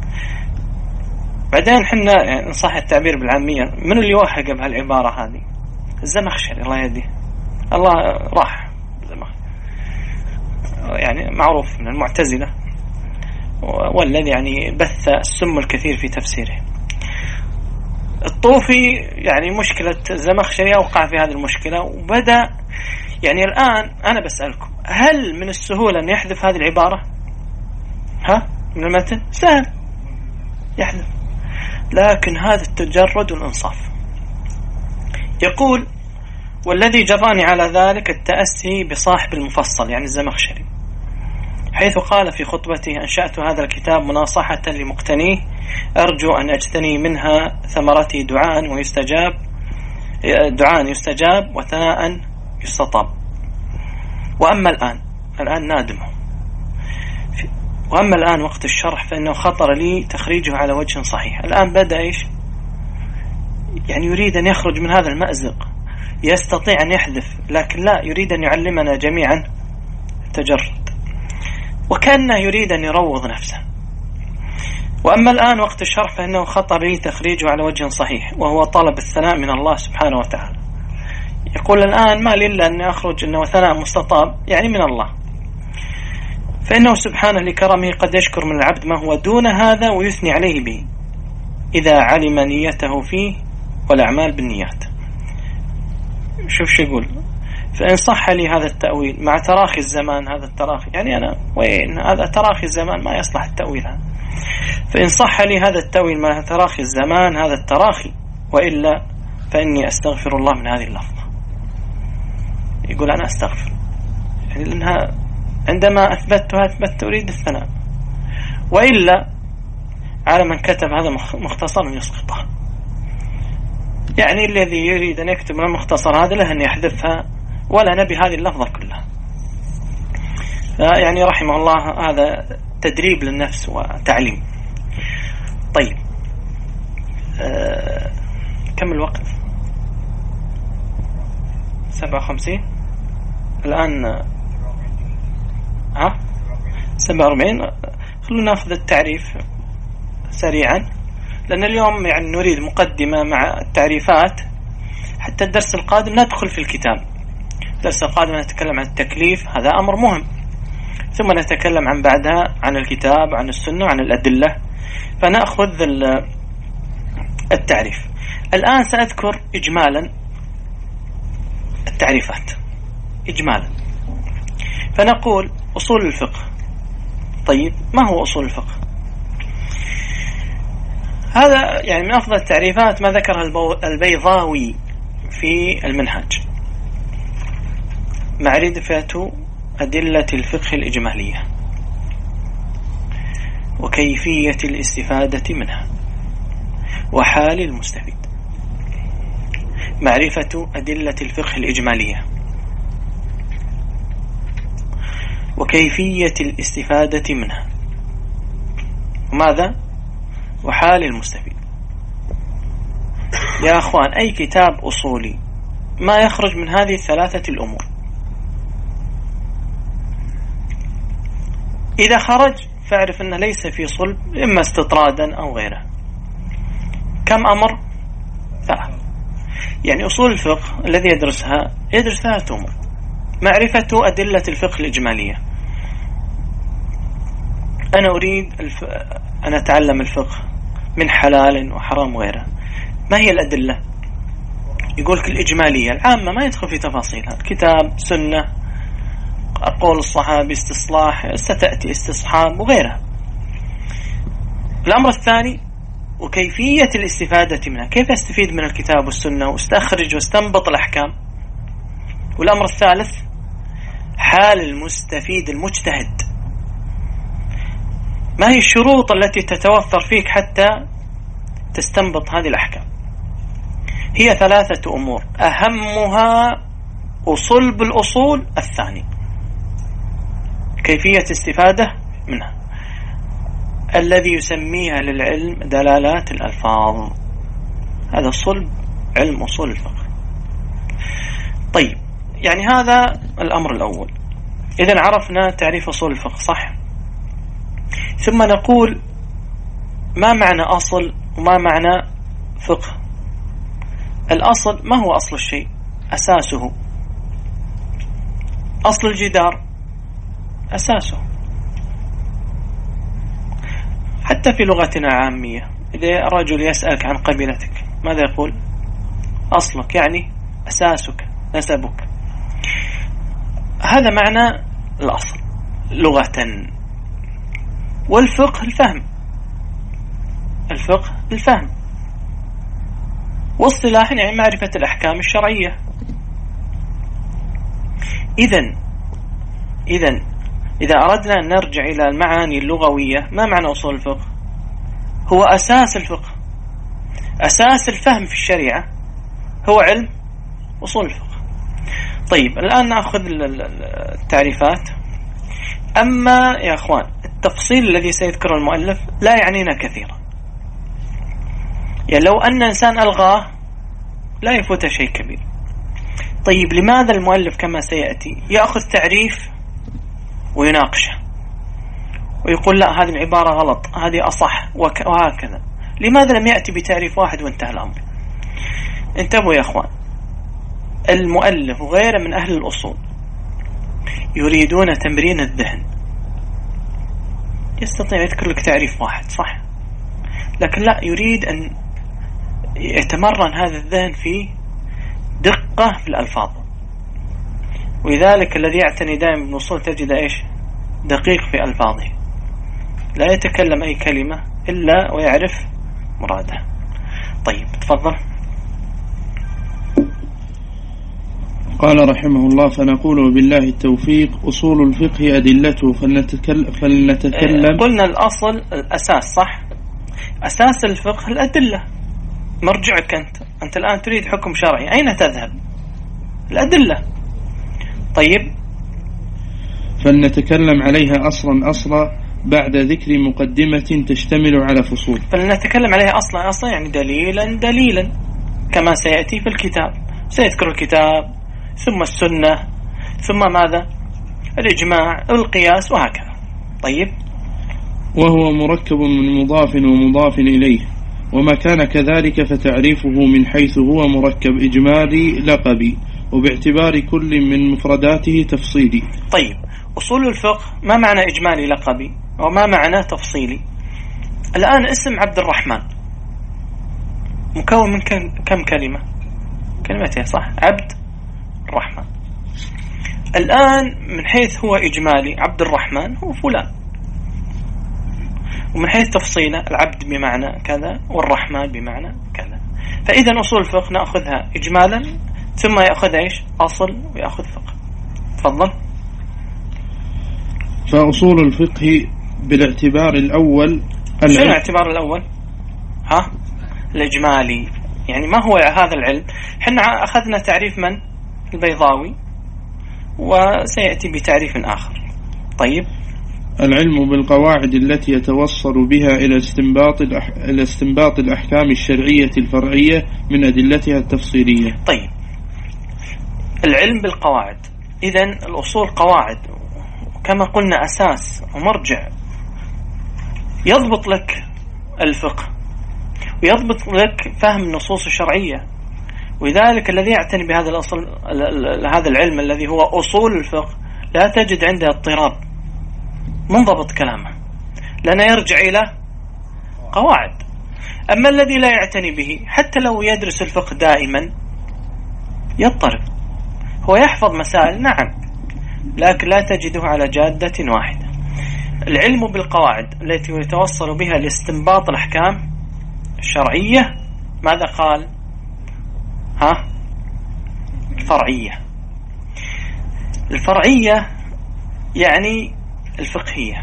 بعدين حنا يعني إن صح التعبير بالعامية، من اللي وحق بهالعبارة هذه؟ الزمخشري الله يهديه، الله راح الزمخشري، يعني معروف من المعتزلة، والذي يعني بث السم الكثير في تفسيره. الطوفي يعني مشكلة الزمخشري أوقع في هذه المشكلة، وبدأ يعني الآن أنا بسألكم، هل من السهولة أن يحذف هذه العبارة؟ ها؟ من المتن سهل يحذف، لكن هذا التجرد والإنصاف. يقول: والذي جراني على ذلك التأسي بصاحب المفصل، يعني الزمخشري، حيث قال في خطبته: أنشأت هذا الكتاب مناصحة لمقتنيه، أرجو أن أجتني منها ثمرتي دعاء ويستجاب دعاء يستجاب وثناء يستطاب. وأما الآن الآن نادمه وأما الآن وقت الشرح فإنه خطر لي تخريجه على وجه صحيح. الآن بدأ إيش؟ يعني يريد أن يخرج من هذا المأزق، يستطيع أن يحذف، لكن لا، يريد أن يعلمنا جميعا التجرد، وكأنه يريد أن يروض نفسه. وأما الآن وقت الشرح فإنه خطر لي تخريجه على وجه صحيح، وهو طلب الثناء من الله سبحانه وتعالى. يقول الآن ما لي إلا أن أخرج أنه ثناء مستطاب، يعني من الله، فإنه سبحانه لكرمه قد يشكر من العبد ما هو دون هذا ويثني عليه به إذا علم نيته فيه، والأعمال بالنيات. شوف شو يقول: فإن صح لي هذا التأويل مع تراخي الزمان، هذا التراخي يعني أنا وين هذا تراخي الزمان، ما يصلح التأويل هذا. فإن صح لي هذا التأويل مع تراخي الزمان هذا التراخي، وإلا فإني أستغفر الله من هذه اللفظة. يقول أنا أستغفر، يعني لأنها عندما أثبتها أثبت أريد الثناء، وإلا على من كتب هذا مختصر يسقطه. يعني الذي يريد أن يكتب من المختصر هذا له أن يحذفها، ولا نبي هذه اللفظة كلها. يعني رحمه الله هذا تدريب للنفس وتعليم. طيب أه كم الوقت؟ سبعة وخمسين الآن. ها سبعة وأربعين. خلونا نأخذ التعريف سريعا، لأن اليوم يعني نريد مقدمة مع التعريفات حتى الدرس القادم ندخل في الكتاب. الدرس القادم نتكلم عن التكليف، هذا أمر مهم، ثم نتكلم عن بعدها عن الكتاب، عن السنة، عن الأدلة، فنأخذ التعريف. الآن سأذكر إجمالا التعريفات إجمالا. فنقول أصول الفقه. طيب ما هو أصول الفقه؟ هذا يعني من أفضل التعريفات ما ذكرها البيضاوي في المنهاج: معرفة أدلة الفقه الإجمالية وكيفية الاستفادة منها وحال المستفيد. معرفة أدلة الفقه الإجمالية وكيفية الاستفادة منها، وماذا؟ وحال المستفيد. يا أخوان أي كتاب أصولي ما يخرج من هذه الثلاثة الأمور. إذا خرج فاعرف أنه ليس في صلب، إما استطرادا أو غيره. كم أمر؟ يعني أصول الفقه الذي يدرسها يدرس ثلاثة أمور: معرفة أدلة الفقه الإجمالية. أنا أريد الف... أن أتعلم الفقه من حلال وحرام وغيره. ما هي الأدلة؟ يقولك الإجمالية العامة، ما يدخل في تفاصيلها، كتاب، سنة، أقوال الصحابي، استصلاح، ستأتي استصحاب وغيرها. الأمر الثاني وكيفية الاستفادة منها، كيف أستفيد من الكتاب والسنة واستخرج واستنبط الأحكام. والأمر الثالث حال المستفيد المجتهد، ما هي الشروط التي تتوفر فيك حتى تستنبط هذه الأحكام. هي ثلاثة أمور، أهمها وصلب الأصول الثاني كيفية استفادة منها، الذي يسميها للعلم دلالات الألفاظ. هذا صلب علم أصول الفقه. طيب، يعني هذا الأمر الأول. إذن عرفنا تعريف أصول الفقه، صح؟ ثم نقول ما معنى أصل وما معنى فقه. الأصل ما هو أصل الشيء؟ أساسه. أصل الجدار أساسه. حتى في لغتنا عامية إذا رجل يسألك عن قبيلتك ماذا يقول؟ أصلك، يعني أساسك، نسبك. هذا معنى الأصل لغة. والفقه الفهم، الفقه الفهم، واصطلاحا يعني معرفة الأحكام الشرعية. إذن إذن إذا أردنا أن نرجع إلى المعاني اللغوية، ما معنى أصول الفقه؟ هو أساس الفقه، أساس الفهم في الشريعة هو علم أصول الفقه. طيب، الآن نأخذ التعريفات. أما يا أخوان التفصيل الذي سيذكره المؤلف لا يعنينا كثيرا، يعني لو أن إنسان ألغاه لا يفوت شيء كبير. طيب، لماذا المؤلف كما سيأتي يأخذ تعريف ويناقشه ويقول لا هذه العبارة غلط، هذه أصح، وهكذا؟ لماذا لم يأتي بتعريف واحد وانتهى الأمر؟ انتبهوا يا أخوان، المؤلف وغيره من أهل الأصول يريدون تمرين الذهن. يستطيع يذكر لك تعريف واحد، صح، لكن لا، يريد أن يتمرن هذا الذهن في دقة في الألفاظ. ولذلك الذي يعتني دائما بالأصول تجد إيش؟ دقيق في ألفاظه، لا يتكلم أي كلمة إلا ويعرف مرادها. طيب، تفضل. قال رحمه الله: فنقول بالله التوفيق أصول الفقه أدلته فلنتكلم, فلنتكلم قلنا الأصل الأساس، صح؟ أساس الفقه الأدلة، مرجعك أنت أنت الآن تريد حكم شرعي، أين تذهب؟ الأدلة. طيب، فلنتكلم عليها أصلا أصلا بعد ذكر مقدمة تشتمل على فصول. فلنتكلم عليها أصلا أصلا يعني دليلا دليلا كما سيأتي في الكتاب. سيذكر الكتاب ثم السنة ثم ماذا؟ الإجماع والقياس وهكذا. طيب، وهو مركب من مضاف ومضاف إليه، وما كان كذلك فتعريفه من حيث هو مركب إجمالي لقبي، وباعتبار كل من مفرداته تفصيلي. طيب، أصول الفقه ما معنى إجمالي لقبي وما معنى تفصيلي؟ الآن اسم عبد الرحمن مكون من كم كلمة؟ كلمتين، صح؟ عبد الرحمن. الآن من حيث هو إجمالي عبد الرحمن هو فلان، ومن حيث تفصيله العبد بمعنى كذا والرحمن بمعنى كذا. فإذا أصول الفقه نأخذها إجمالا ثم يأخذ إيش؟ أصل ويأخذ فقه. تفضل. فأصول الفقه بالاعتبار الأول. شنو الاعتبار الأول؟ ها؟ الإجمالي، يعني ما هو هذا العلم؟ حنا أخذنا تعريف من؟ البيضاوي، وسيأتي بتعريف آخر. طيب، العلم بالقواعد التي يتوصل بها إلى استنباط الأح... إلى استنباط الأحكام الشرعية الفرعية من أدلتها التفصيلية. طيب، العلم بالقواعد، إذن الأصول قواعد كما قلنا أساس ومرجع يضبط لك الفقه ويضبط لك فهم النصوص الشرعية ولذلك الذي يعتني بهذا الأصل هذا العلم الذي هو أصول الفقه لا تجد عنده اضطراب، منضبط كلامه، لأنه يرجع إلى قواعد. أما الذي لا يعتني به حتى لو يدرس الفقه دائما يضطرب، هو يحفظ مسائل نعم، لكن لا تجده على جادة واحدة. العلم بالقواعد التي يتوصل بها لاستنباط الأحكام الشرعية، ماذا قال؟ ها؟ الفرعية. الفرعية يعني الفقهية،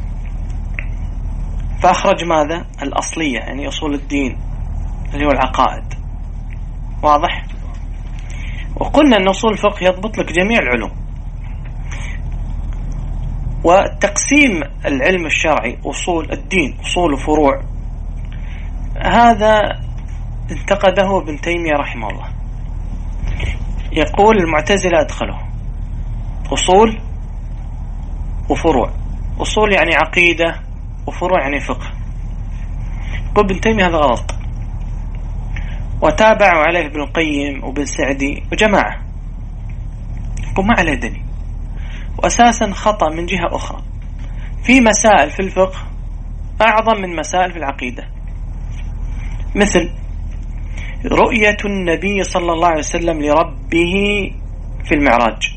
فأخرج ماذا؟ الأصلية يعني أصول الدين اللي هو العقائد. واضح؟ وقلنا أن أصول الفقه يضبط لك جميع العلوم. وتقسيم العلم الشرعي أصول الدين أصول وفروع، هذا انتقده ابن تيمية رحمه الله، يقول المعتزلة أدخله أصول وفروع، أصول يعني عقيدة وفروع يعني فقه. يقول ابن تيمية هذا غلط، وتابعوا عليه ابن القيم وابن سعدي وجماعة، يقول ما عليه دليل. وأساسا خطأ من جهة أخرى، في مسائل في الفقه أعظم من مسائل في العقيدة، مثل رؤية النبي صلى الله عليه وسلم لربه في المعراج،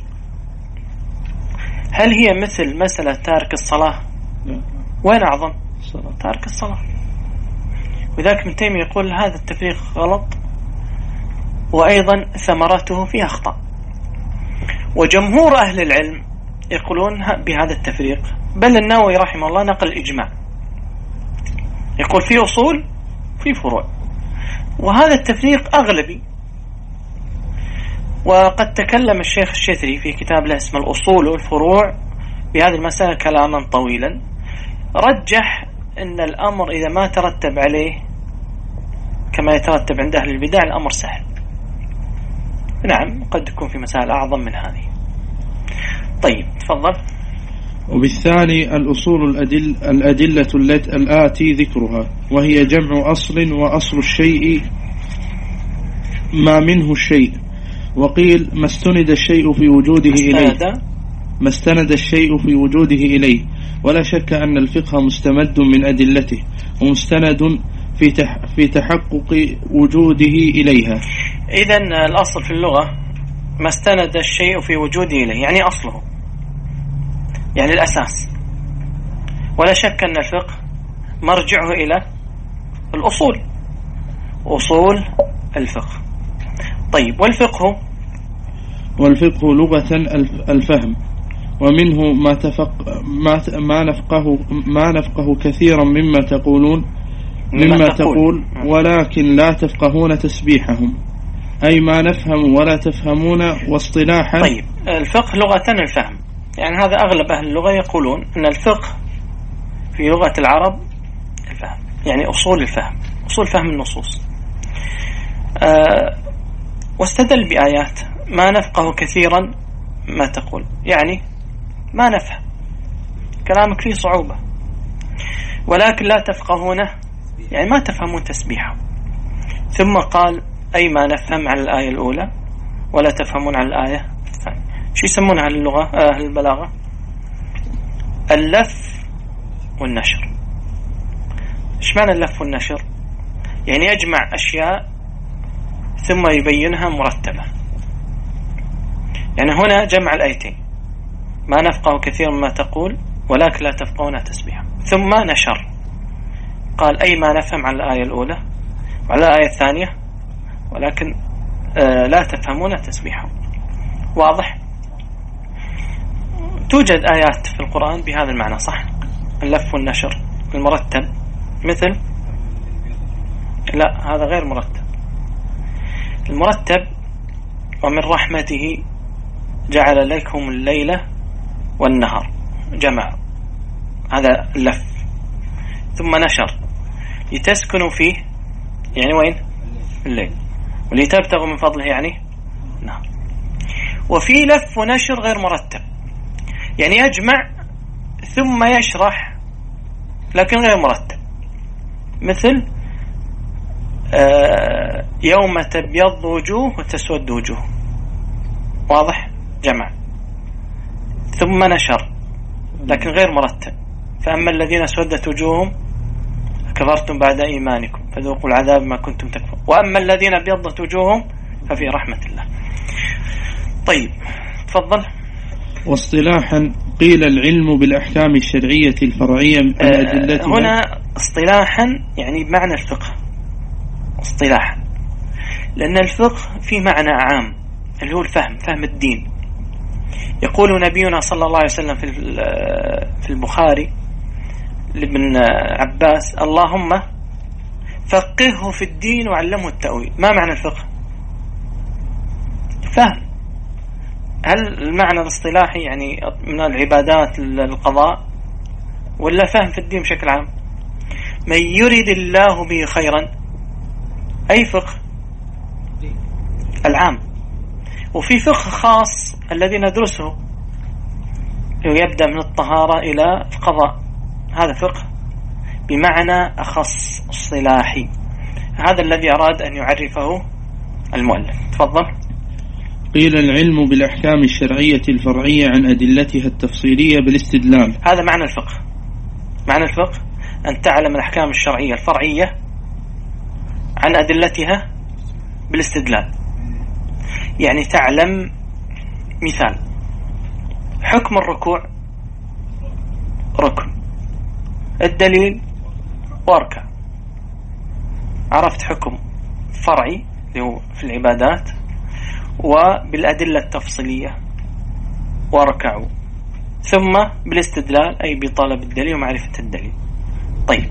هل هي مثل مسألة تارك الصلاة؟ وين أعظم؟ تارك الصلاة. وذلك ابن تيمية يقول هذا التفريق غلط، وأيضا ثمرته فيها أخطاء. وجمهور أهل العلم يقولون بهذا التفريق، بل النووي رحمه الله نقل الإجماع، يقول في أصول في فروع، وهذا التفريق أغلبي. وقد تكلم الشيخ الشتري في كتاب له اسمه الأصول والفروع بهذه المسألة كلاما طويلا، رجح أن الأمر إذا ما ترتب عليه كما يترتب عند أهل البدع الأمر سهل. نعم قد يكون في مسائل أعظم من هذه. طيب تفضل. وبالثاني الأصول الأدل الأدلة التي الآتي ذكرها، وهي جمع أصل، وأصل الشيء ما منه الشيء. وقيل ما استند الشيء في وجوده إليه، ما استند الشيء في وجوده إليه. ولا شك أن الفقه مستمد من أدلته، ومستند في تح في تحقق وجوده إليها. إذن الأصل في اللغة ما استند الشيء في وجوده إليه، يعني أصله، يعني الأساس. ولا شك أن الفقه مرجعه إلى الأصول، أصول الفقه. طيب والفقه؟ والفقه لغة الفهم، ومنه ما تفق ما ما نفقه ما نفقه كثيرا مما تقولون مما تقول، ولكن لا تفقهون تسبيحهم، أي ما نفهم ولا تفهمون. واصطلاحا طيب الفقه لغة الفهم، يعني هذا أغلب أهل اللغة يقولون أن الفقه في لغة العرب الفهم، يعني أصول الفهم، أصول فهم النصوص. أه واستدل بآيات ما نفقه كثيرا ما تقول، يعني ما نفهم كلامك فيه صعوبة، ولكن لا تفقهونه يعني ما تفهمون تسبيحه. ثم قال أي ما نفهم على الآية الأولى ولا تفهمون على الآية الثانية. شو يسمونها أهل اللغة أهل البلاغة؟ اللف والنشر. إيش معنى اللف والنشر؟ يعني يجمع أشياء ثم يبينها مرتبة. يعني هنا جمع الآيتين، ما نفقه كثير مما تقول ولكن لا تفقهون تسبيحا. ثم نشر، قال أي ما نفهم على الآية الأولى وعلى الآية الثانية ولكن آه لا تفهمون تسبيحا. واضح؟ توجد آيات في القرآن بهذا المعنى، صح؟ اللف والنشر المرتب، مثل لا هذا غير مرتب. المرتب ومن رحمته جعل لكم الليل والنهار، جمع، هذا اللف. ثم نشر لتسكنوا فيه، يعني وين؟ الليل، ولتبتغوا من فضله يعني نهار. وفي لف ونشر غير مرتب، يعني يجمع ثم يشرح لكن غير مرتب، مثل يوم تبيض وجوه وتسود وجوه، واضح؟ جمع. ثم نشر لكن غير مرتب، فأما الذين اسودت وجوههم كفرتم بعد إيمانكم فذوقوا العذاب ما كنتم تكفرون، وأما الذين ابيضت وجوههم ففي رحمة الله. طيب تفضل. واصطلاحا قيل العلم بالأحكام الشرعية الفرعية من أدلتها. هنا اصطلاحا يعني بمعنى الفقه اصطلاحا، لأن الفقه في معنى عام اللي هو الفهم، فهم الدين. يقول نبينا صلى الله عليه وسلم في البخاري لابن عباس: اللهم فقهه في الدين وعلمه التأويل. ما معنى الفقه؟ فهم. هل المعنى الاصطلاحي يعني من العبادات للقضاء، ولا فهم في الدين بشكل عام؟ من يريد الله به خيرا، أي فقه؟ العام. وفي فقه خاص الذي ندرسه يبدأ من الطهارة إلى القضاء، هذا فقه بمعنى أخص اصطلاحي. هذا الذي أراد أن يعرفه المؤلف. تفضل. قيل العلم بالأحكام الشرعية الفرعية عن أدلتها التفصيلية بالاستدلال. هذا معنى الفقه. معنى الفقه أن تعلم الأحكام الشرعية الفرعية عن أدلتها بالاستدلال. يعني تعلم مثال: حكم الركوع ركن، الدليل واركع. عرفت حكم فرعي اللي هو في العبادات، وبالأدلة التفصيلية واركعوا، ثم بالاستدلال أي بطلب الدليل ومعرفة الدليل. طيب.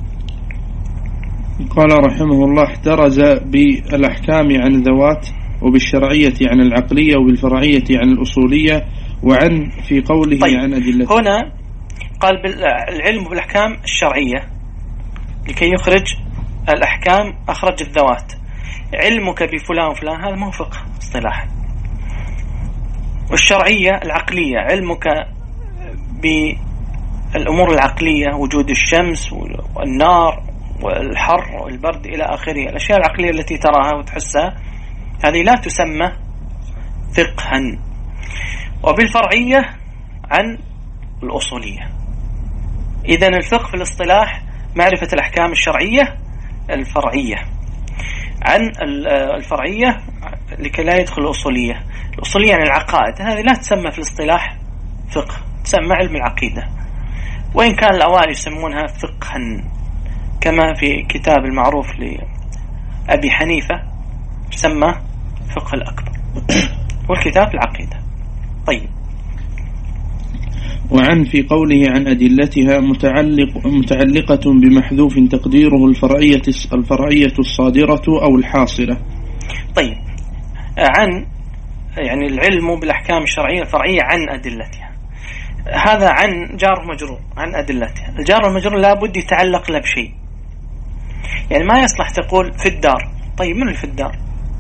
قال رحمه الله: احترز بالأحكام عن ذوات، وبالشرعية عن العقلية، وبالفرعية عن الأصولية، وعن في قوله طيب. عن أدلة. هنا قال العلم بالأحكام الشرعية لكي يخرج الأحكام، أخرج الذوات. علمك بفلان وفلان هذا ما هو فقه اصطلاحا. والشرعية العقلية علمك بالأمور العقلية، وجود الشمس والنار والحر والبرد إلى آخره، الأشياء العقلية التي تراها وتحسها، هذه لا تسمى فقها. وبالفرعية عن الأصولية. إذن الفقه في الاصطلاح معرفة الأحكام الشرعية الفرعية عن الفرعية لكي لا يدخل الأصولية. الأصولية يعني العقائد، هذه لا تسمى في الاصطلاح فقه، تسمى علم العقيدة، وإن كان الأوائل يسمونها فقها، كما في كتاب المعروف لأبي حنيفة يسمى فقه الأكبر، والكتاب العقيدة. طيب. وعن في قوله عن أدلتها متعلق متعلقة بمحذوف تقديره الفرعية الفرعية الصادرة أو الحاصلة. طيب. عن يعني العلم بالأحكام الشرعية الفرعية عن أدلتها، هذا عن جار مجرور عن أدلتها. الجار المجرور لا بد يتعلق له بشيء، يعني ما يصلح تقول في الدار. طيب من في الدار؟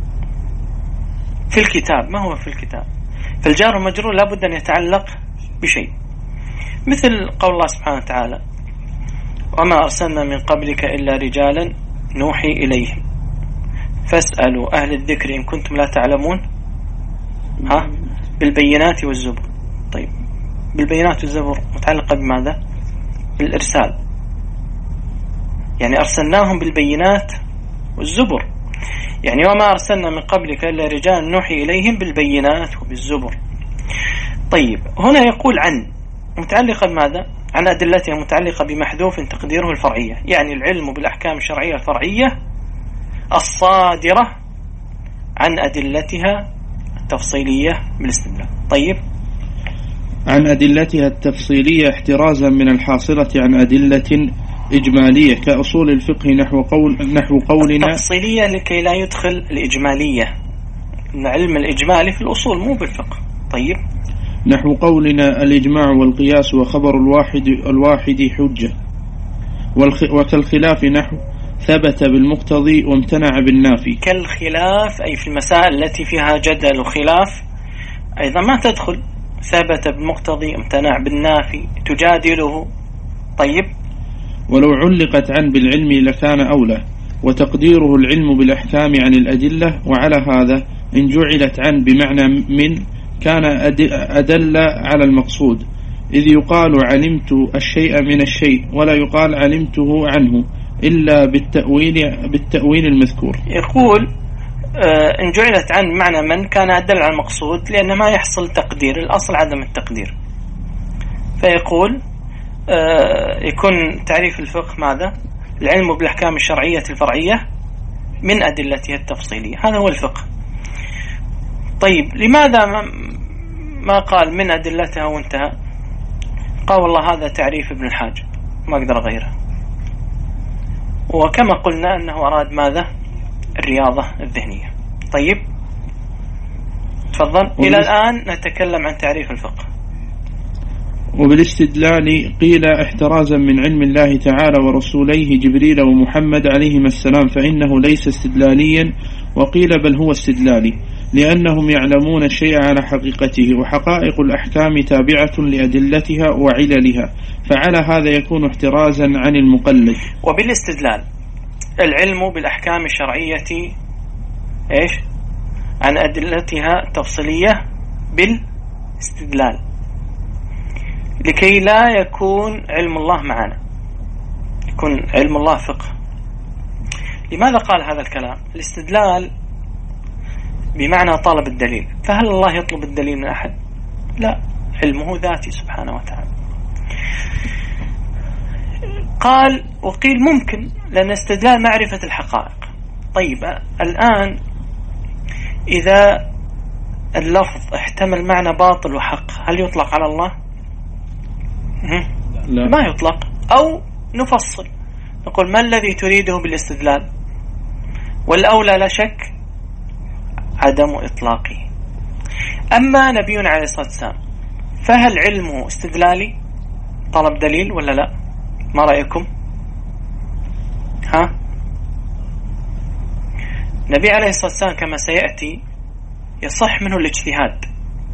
في الكتاب. ما هو في الكتاب؟ فالجار المجرور لا بد أن يتعلق بشيء، مثل قول الله سبحانه وتعالى: وما أرسلنا من قبلك إلا رجالا نوحي إليهم فاسألوا أهل الذكر إن كنتم لا تعلمون ها بالبينات والزبر. طيب بالبينات والزبر متعلقة بماذا؟ بالإرسال، يعني أرسلناهم بالبينات والزبر، يعني وما أرسلنا من قبلك إلا رجالا نوحي إليهم بالبينات وبالزبر. طيب هنا يقول عن متعلقة بماذا؟ عن أدلتها متعلقة بمحذوف تقديره الفرعية، يعني العلم بالأحكام الشرعية الفرعية الصادرة عن أدلتها التفصيلية بالاستدلال. طيب. عن أدلتها التفصيلية احترازا من الحاصلة عن أدلة إجمالية كأصول الفقه نحو قول نحو قولنا التفصيلية لكي لا يدخل الإجمالية، إن علم الإجمالي في الأصول مو بالفقه. طيب. نحو قولنا الإجماع والقياس وخبر الواحد الواحد حجة، وكالخلاف نحو ثبت بالمقتضي وامتنع بالنافي. كالخلاف أي في المسائل التي فيها جدل وخلاف أيضا ما تدخل ثبت بالمقتضي امتنع بالنافي تجادله. طيب. ولو علقت عن بالعلم لكان أولى، وتقديره العلم بالأحكام عن الأدلة. وعلى هذا إن جعلت عن بمعنى من كان أدل على المقصود، إذ يقال علمت الشيء من الشيء ولا يقال علمته عنه إلا بالتأويل, بالتأويل المذكور. يقول إن جعلت عن معنى من كان أدل على المقصود، لأن ما يحصل تقدير، الأصل عدم التقدير. فيقول يكون تعريف الفقه ماذا؟ العلم بالأحكام الشرعية الفرعية من أدلتها التفصيلية، هذا هو الفقه. طيب لماذا ما قال من أدلتها وانتهى؟ قال والله هذا تعريف ابن الحاج ما أقدر أغيره. وكما قلنا أنه أراد ماذا؟ الرياضة الذهنية. طيب تفضل. إلى الآن نتكلم عن تعريف الفقه. وبالاستدلال قيل احترازا من علم الله تعالى ورسوليه جبريل ومحمد عليهما السلام، فإنه ليس استدلاليا، وقيل بل هو استدلالي، لأنهم يعلمون الشيء على حقيقته، وحقائق الأحكام تابعة لأدلتها وعللها، فعلى هذا يكون احترازا عن المقلد. وبالاستدلال العلم بالأحكام الشرعية إيش؟ عن أدلتها التفصيلية بالاستدلال، لكي لا يكون علم الله معنا، يكون علم الله فقه. لماذا قال هذا الكلام؟ الاستدلال بمعنى طلب الدليل، فهل الله يطلب الدليل من أحد؟ لا، علمه ذاتي سبحانه وتعالى. قال وقيل ممكن، لأن استدلال معرفة الحقائق. طيب الآن إذا اللفظ احتمل معنى باطل وحق، هل يطلق على الله؟ لا. ما يطلق. أو نفصل نقول ما الذي تريده بالاستدلال؟ والأولى لا شك عدم إطلاقه. أما نبينا عليه الصلاة والسلام فهل علمه استدلالي طلب دليل ولا لا؟ ما رأيكم؟ ها؟ نبي عليه الصلاة والسلام كما سيأتي يصح منه الاجتهاد،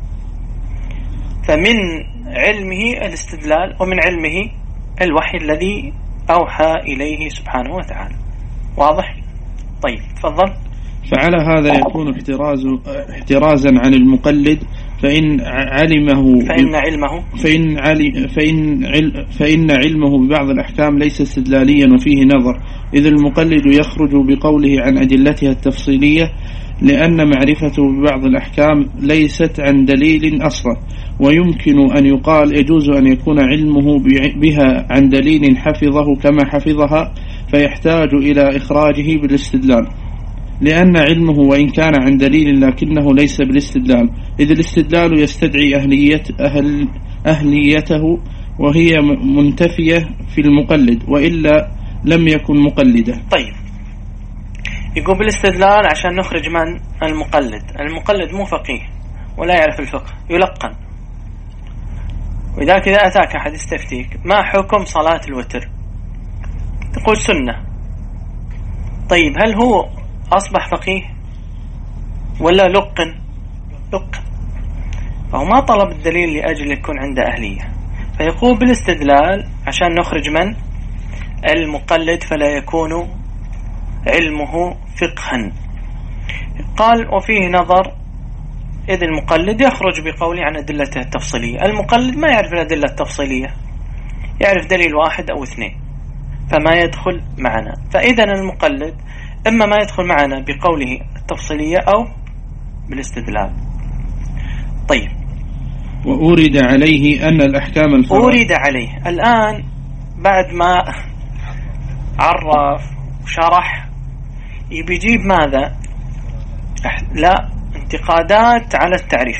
فمن علمه الاستدلال ومن علمه الوحي الذي أوحى إليه سبحانه وتعالى. واضح؟ طيب تفضل. فعلى هذا يكون احتراز احترازا عن المقلد، فإن علمه فإن علمه فإن علي فإن عل فإن علمه ببعض الأحكام ليس استدلاليا وفيه نظر، إذ المقلد يخرج بقوله عن أدلتها التفصيلية، لأن معرفته ببعض الأحكام ليست عن دليل أصلا، ويمكن أن يقال يجوز أن يكون علمه بها عن دليل حفظه كما حفظها، فيحتاج إلى إخراجه بالاستدلال، لأن علمه وإن كان عن دليل لكنه ليس بالاستدلال، إذ الاستدلال يستدعي أهلية أهل أهليته، وهي منتفية في المقلد، وإلا لم يكن مقلدا. طيب يقول بالاستدلال عشان نخرج من المقلد. المقلد مو فقيه ولا يعرف الفقه، يلقن. وإذا كذا أتاك أحد يستفتيك ما حكم صلاة الوتر، تقول سنة. طيب هل هو أصبح فقيه ولا لقن؟ لقن. فهو ما طلب الدليل لأجل يكون عنده أهلية، فيقول بالاستدلال عشان نخرج من المقلد فلا يكون علمه فقها. قال وفيه نظر، إذ المقلد يخرج بقوله عن أدلته التفصيلية. المقلد ما يعرف الأدلة التفصيلية، يعرف دليل واحد أو اثنين، فما يدخل معنا. فإذا المقلد إما ما يدخل معنا بقوله التفصيلية أو بالاستدلال. طيب وأورد عليه أن الأحكام الفرعية أورد عليه الآن بعد ما عرف وشرح يبي يجيب ماذا؟ لا، انتقادات على التعريف.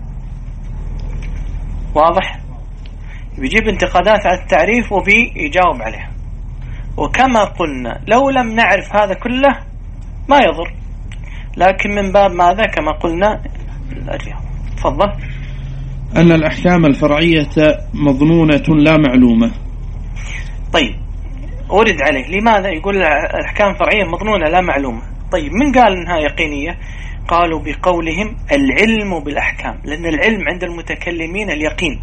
واضح؟ يبي يجيب انتقادات على التعريف وبي يجاوب عليها. وكما قلنا لو لم نعرف هذا كله ما يضر، لكن من باب ماذا؟ كما قلنا الأجيال. تفضل. أن الأحكام الفرعية مظنونة لا معلومة. طيب أورد عليه لماذا؟ يقول الأحكام الفرعية مظنونة لا معلومة. طيب من قال إنها يقينية؟ قالوا بقولهم العلم بالأحكام، لأن العلم عند المتكلمين اليقين،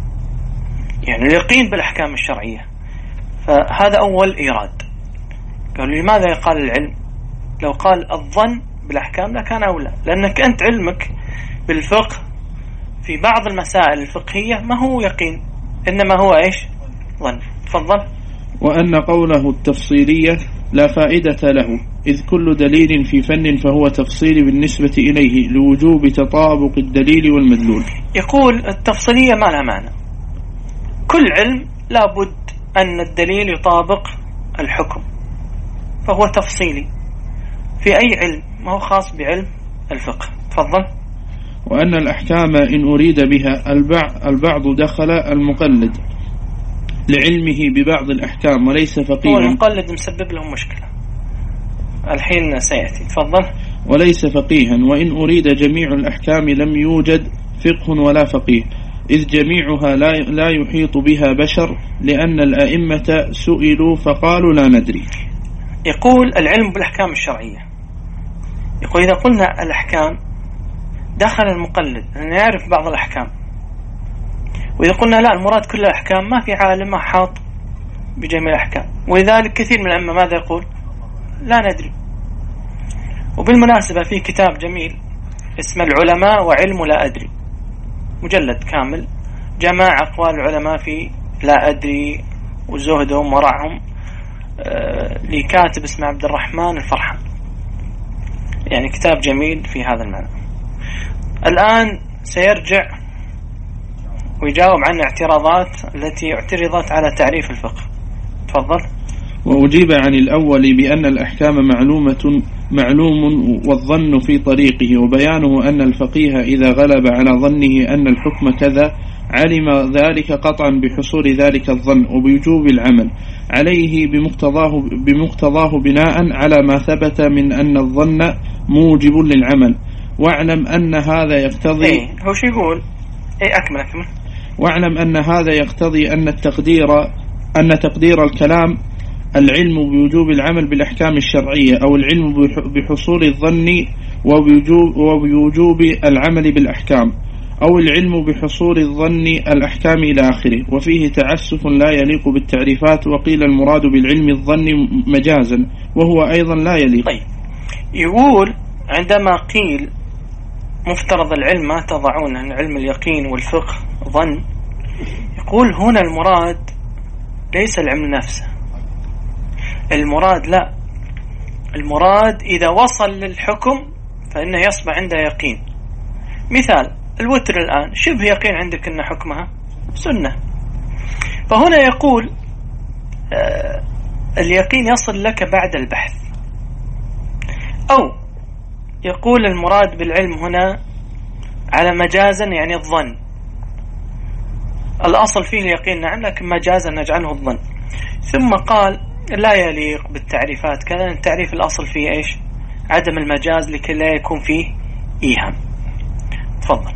يعني اليقين بالأحكام الشرعية. فهذا أول إيراد. قالوا لماذا يقال العلم؟ لو قال الظن بالأحكام لكان أولى، لأنك أنت علمك بالفقه في بعض المسائل الفقهية ما هو يقين، إنما هو إيش؟ ظن. تفضل. وأن قوله التفصيلية لا فائدة له، إذ كل دليل في فن فهو تفصيلي بالنسبة إليه لوجوب تطابق الدليل والمدلول. يقول التفصيلية ما لها معنى، كل علم لابد أن الدليل يطابق الحكم، فهو تفصيلي في أي علم، ما هو خاص بعلم الفقه. تفضل. وأن الأحكام إن أريد بها البعض دخل المقلد لعلمه ببعض الأحكام وليس فقيها، هو المقلد مسبب له مشكلة الحين سيأتي. تفضل. وليس فقيها، وإن أريد جميع الأحكام لم يوجد فقه ولا فقيه، إذ جميعها لا لا يحيط بها بشر، لأن الأئمة سئلوا فقالوا لا ندري. يقول العلم بالأحكام الشرعية، يقول إذا قلنا الأحكام دخل المقلد أنه يعرف بعض الأحكام، وإذا قلنا لا المراد كل الأحكام ما في عالم أحاط بجميع الأحكام، ولذلك كثير من الأئمة ماذا يقول؟ لا ندري. وبالمناسبة في كتاب جميل اسمه العلماء وعلم لا أدري، مجلد كامل جمع أقوال العلماء في لا أدري وزهدهم ورعهم، آه لكاتب اسمه عبد الرحمن الفرحان، يعني كتاب جميل في هذا المعنى. الآن سيرجع ويجاوب عن الاعتراضات التي اعترضت على تعريف الفقه. تفضل. وأجيب عن الأول بأن الأحكام معلومة معلوم والظن في طريقه، وبيانه أن الفقيه إذا غلب على ظنه أن الحكم كذا علم ذلك قطعا بحصول ذلك الظن وبوجوب العمل عليه بمقتضاه, بمقتضاه بناء على ما ثبت من أن الظن موجب للعمل. واعلم أن هذا يقتضي إيه هو شو يقول؟ إيه أكمل أكمل. واعلم أن هذا يقتضي أن التقدير أن تقدير الكلام العلم بوجوب العمل بالأحكام الشرعية، أو العلم بحصول الظن وبوجوب, وبوجوب العمل بالأحكام، أو العلم بحصول الظن الأحكام إلى آخره. وفيه تعسف لا يليق بالتعريفات، وقيل المراد بالعلم الظن مجازا وهو أيضا لا يليق. طيب يقول عندما قيل مفترض العلم ما تضعون عن علم اليقين والفقه ظن، يقول هنا المراد ليس العلم نفسه، المراد لا، المراد إذا وصل للحكم فإنه يصبح عنده يقين. مثال الوتر الآن شبه يقين عندك أن حكمها سنة، فهنا يقول آه اليقين يصل لك بعد البحث، أو يقول المراد بالعلم هنا على مجازا يعني الظن، الأصل فيه اليقين نعم لكن مجازا نجعله الظن. ثم قال لا يليق بالتعريفات كذا، التعريف الأصل فيه إيش؟ عدم المجاز لكي لا يكون فيه إيهام. تفضل.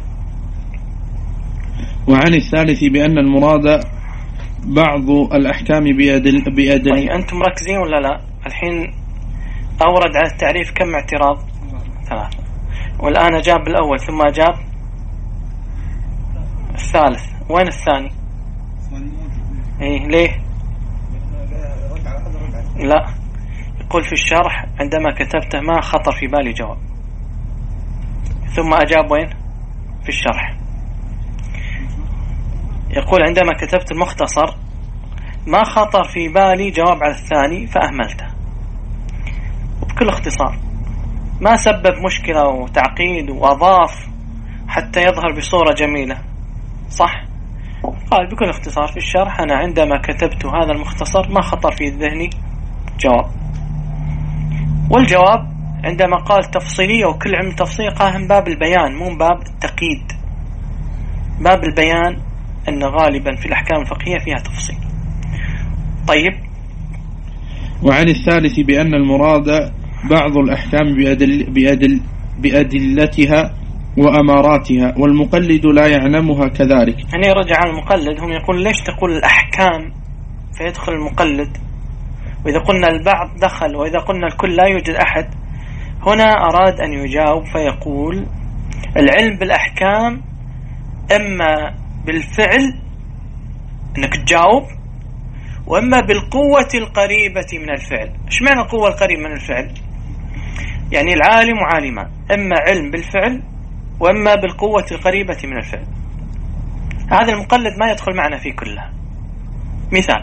وعن الثالث بأن المراد بعض الأحكام بأدل بأدل طيب أنتم مركزين ولا لا؟ الحين أورد على التعريف كم اعتراض؟ ثلاثة، والآن أجاب الأول ثم أجاب الثالث. وين الثاني؟ إيه ليه؟ لا، يقول في الشرح عندما كتبته ما خطر في بالي جواب، ثم أجاب وين؟ في الشرح. يقول عندما كتبت المختصر ما خطر في بالي جواب على الثاني فأهملته، وبكل اختصار ما سبب مشكلة وتعقيد وأضاف حتى يظهر بصورة جميلة، صح؟ قال بكل اختصار في الشرح أنا عندما كتبت هذا المختصر ما خطر في ذهني جواب. والجواب عندما قال تفصيلية وكل علم تفصيل قال من باب البيان مو من باب التقييد، باب البيان أن غالبا في الأحكام الفقهية فيها تفصيل. طيب. وعن الثالث بأن المراد بعض الأحكام بأدل بأدل بأدلتها وأماراتها، والمقلد لا يعلمها كذلك. يعني رجع على المقلد، هم يقول ليش تقول الأحكام فيدخل المقلد، وإذا قلنا البعض دخل، وإذا قلنا الكل لا يوجد أحد. هنا أراد أن يجاوب فيقول العلم بالأحكام إما بالفعل أنك تجاوب، وإما بالقوة القريبة من الفعل. إيش معنى القوة القريبة من الفعل؟ يعني العالم عالمان، إما علم بالفعل وإما بالقوة القريبة من الفعل. هذا المقلد ما يدخل معنا فيه كله. مثال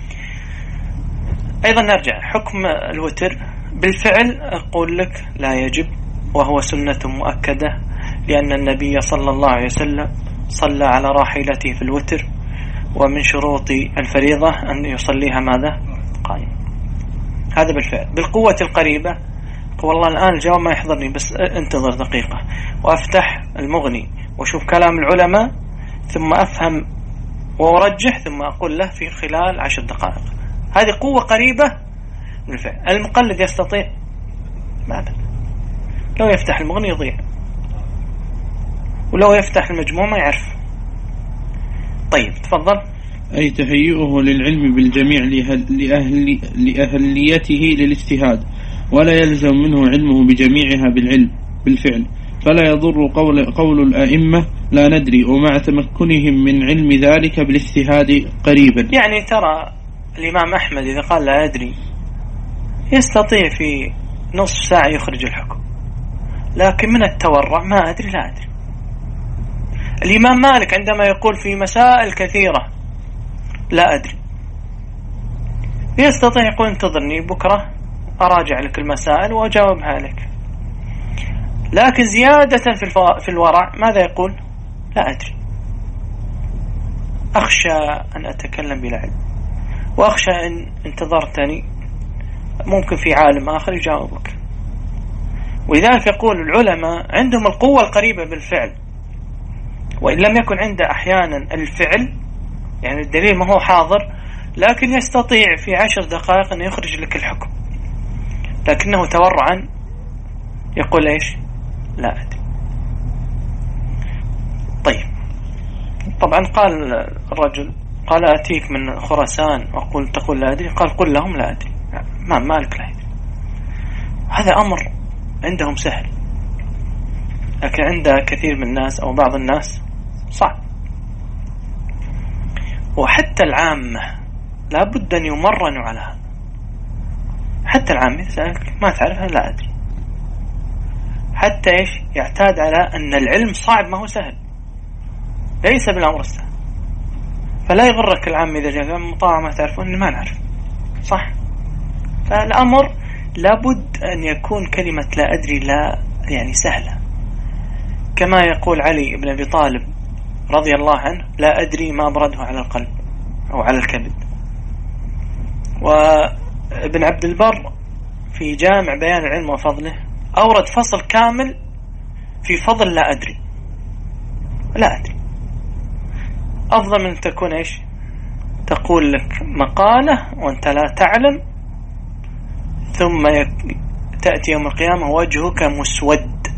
أيضا نرجع حكم الوتر بالفعل، أقول لك لا يجب، وهو سنة مؤكدة، لأن النبي صلى الله عليه وسلم صلى على راحلته في الوتر، ومن شروط الفريضة أن يصليها ماذا؟ قائم. هذا بالفعل. بالقوة القريبة، والله الآن الجواب ما يحضرني، بس انتظر دقيقة وأفتح المغني وشوف كلام العلماء ثم أفهم وأرجح ثم أقول له في خلال عشر دقائق. هذه قوة قريبة من الفعل. المقلد يستطيع ماذا؟ لو يفتح المغني يضيع، ولو يفتح المجموع ما يعرف. طيب تفضل. أي تهيئه للعلم بالجميع لأهل لأهليته للاجتهاد، ولا يلزم منه علمه بجميعها بالعلم بالفعل، فلا يضر قول, قول الأئمة لا ندري، ومع تمكنهم من علم ذلك بالاجتهاد قريبا. يعني ترى الإمام أحمد إذا قال لا أدري يستطيع في نصف ساعة يخرج الحكم، لكن من التورع ما أدري لا أدري. الإمام مالك عندما يقول في مسائل كثيرة لا أدري يستطيع يقول انتظرني بكرة أراجع لك المسائل وأجاوبها لك، لكن زيادة في, في الورع ماذا يقول؟ لا أدري، أخشى أن أتكلم بلا علم، وأخشى أن انتظرتني ممكن في عالم آخر يجاوبك. ولذلك يقول العلماء عندهم القوة القريبة بالفعل، وإن لم يكن عنده أحيانا الفعل، يعني الدليل ما هو حاضر، لكن يستطيع في عشر دقائق أن يخرج لك الحكم، لكنه تورعا يقول إيش؟ لا أدري. طيب طبعا قال الرجل قال أتيك من خراسان وقل تقول لا أدري، قال قل لهم لا أدري، ما مالك لا أدري. هذا أمر عندهم سهل، لكن عند كثير من الناس أو بعض الناس صعب. وحتى العامة لا بد أن يمرنوا على هذا. حتى العامة يسألك ما تعرفها لا أدري، حتى إيش يعتاد على أن العلم صعب ما هو سهل، ليس بالأمر السهل. فلا يغرك العام إذا جاء مطاعة ما تعرفون ما نعرف، صح؟ فالأمر لابد أن يكون كلمة لا أدري لا يعني سهلة، كما يقول علي بن أبي طالب رضي الله عنه لا أدري ما أبرده على القلب أو على الكبد. وابن عبد البر في جامع بيان العلم وفضله أورد فصل كامل في فضل لا أدري. لا أدري أفضل من تكون إيش تقول لك مقالة وأنت لا تعلم، ثم تأتي يوم القيامة وجهك مسود،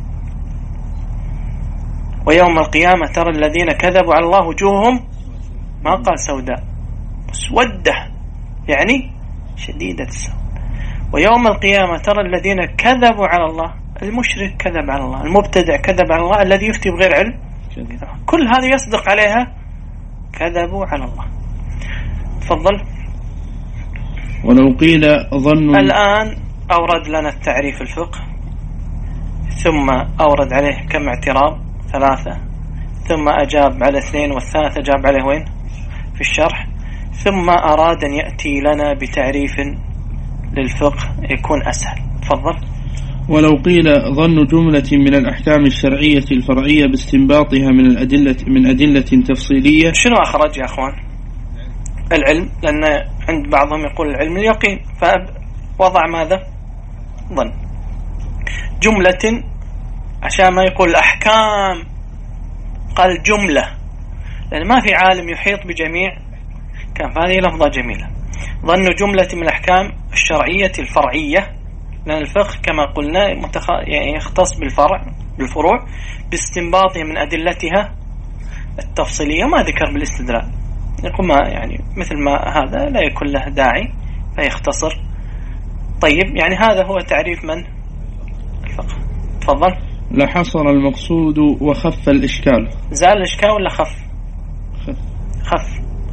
ويوم القيامة ترى الذين كذبوا على الله وجوههم ما قال سوداء مسودة يعني شديدة السوء، ويوم القيامة ترى الذين كذبوا على الله، المشرك كذب على الله، المبتدع كذب على الله، الذي يفتي بغير علم كل هذا يصدق عليها كذبوا على الله. تفضل. ولو قيل ظن. الآن أورد لنا التعريف الفقه، ثم أورد عليه كم اعتراض ثلاثة، ثم أجاب على اثنين، والثالثة أجاب عليه وين في الشرح، ثم أراد أن يأتي لنا بتعريف للفقه يكون أسهل. تفضل. ولو قيل ظن جملة من الأحكام الشرعية الفرعية باستنباطها من الأدلة من أدلة تفصيلية. شنو أخرج يا أخوان؟ العلم، لأن عند بعضهم يقول العلم اليقين، فوضع ماذا؟ ظن. جملة عشان ما يقول الأحكام، قال جملة، لأن ما في عالم يحيط بجميع كان، فهذه لفظة جميلة. ظن جملة من الأحكام الشرعية الفرعية، لأن الفقه كما قلنا متخ... يعني يختص بالفرع بالفروع باستنباطه من أدلتها التفصيلية، ما ذكر بالاستدلال، يقول ما يعني مثل ما هذا لا يكون له داعي فيختصر. طيب يعني هذا هو تعريف من الفقه. تفضل. لحصر المقصود وخف الإشكال. زال الإشكال ولا خف؟ خف, خف.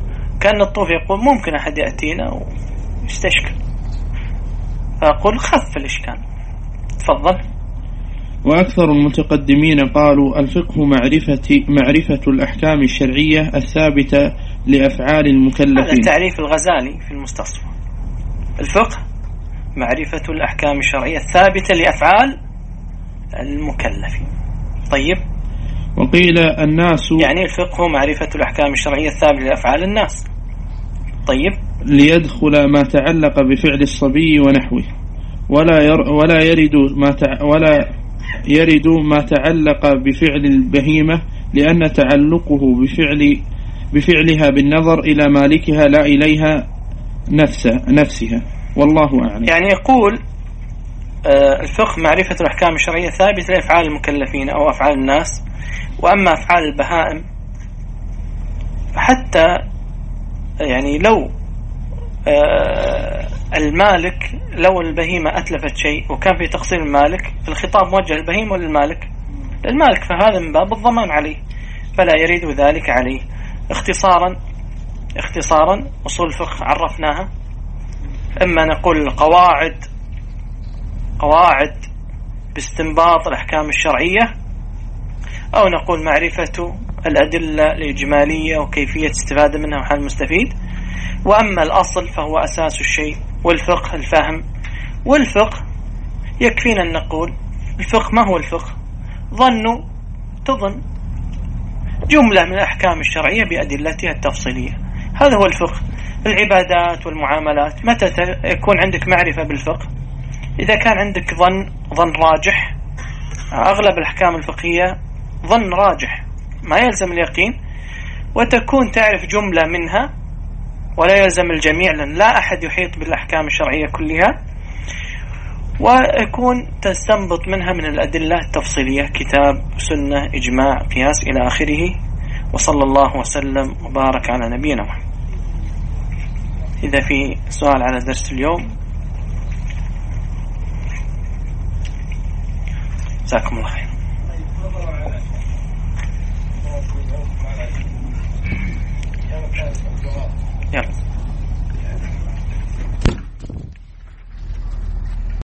كأن الطوف يقول ممكن أحد يأتينا ويستشكل، فأقول خف الإشكال. تفضل. وأكثر المتقدمين قالوا الفقه معرفة معرفة الأحكام الشرعية الثابتة لأفعال المكلفين. هذا تعريف الغزالي في المستصفى. الفقه معرفة الأحكام الشرعية الثابتة لأفعال المكلفين. طيب. وقيل الناس، يعني الفقه معرفة الأحكام الشرعية الثابتة لأفعال الناس. طيب. ليدخل ما تعلق بفعل الصبي ونحوه، ولا ير ولا يرد ما تع ولا يرد ما تعلق بفعل البهيمة، لأن تعلقه بفعل بفعلها بالنظر إلى مالكها لا إليها نفس نفسها، والله أعلم. يعني يقول آه الفقه معرفة الأحكام الشرعية الثابتة لأفعال المكلفين أو أفعال الناس، وأما أفعال البهائم حتى يعني لو آه المالك، لو البهيمة أتلفت شيء وكان في تقصير المالك، الخطاب موجه للبهيمة وللمالك؟ للمالك، فهذا من باب الضمان عليه، فلا يريد ذلك عليه. اختصارا اختصارا أصول الفقه عرفناها، إما نقول قواعد قواعد باستنباط الأحكام الشرعية، أو نقول معرفة الأدلة الإجمالية وكيفية استفادة منها وحال المستفيد. وأما الأصل فهو أساس الشيء، والفقه الفهم. والفقه يكفينا أن نقول الفقه ما هو الفقه؟ ظن تظن جملة من الأحكام الشرعية بأدلتها التفصيلية، هذا هو الفقه. العبادات والمعاملات متى يكون عندك معرفة بالفقه؟ إذا كان عندك ظن ظن راجح. أغلب الأحكام الفقهية ظن راجح ما يلزم اليقين، وتكون تعرف جملة منها ولا يلزم الجميع، لأن لا أحد يحيط بالأحكام الشرعية كلها، ويكون تستنبط منها من الأدلة التفصيلية، كتاب، سنة، إجماع، قياس إلى آخره. وصلى الله وسلم وبارك على نبينا محمد. إذا في سؤال على درس اليوم جزاكم الله خير. يلا.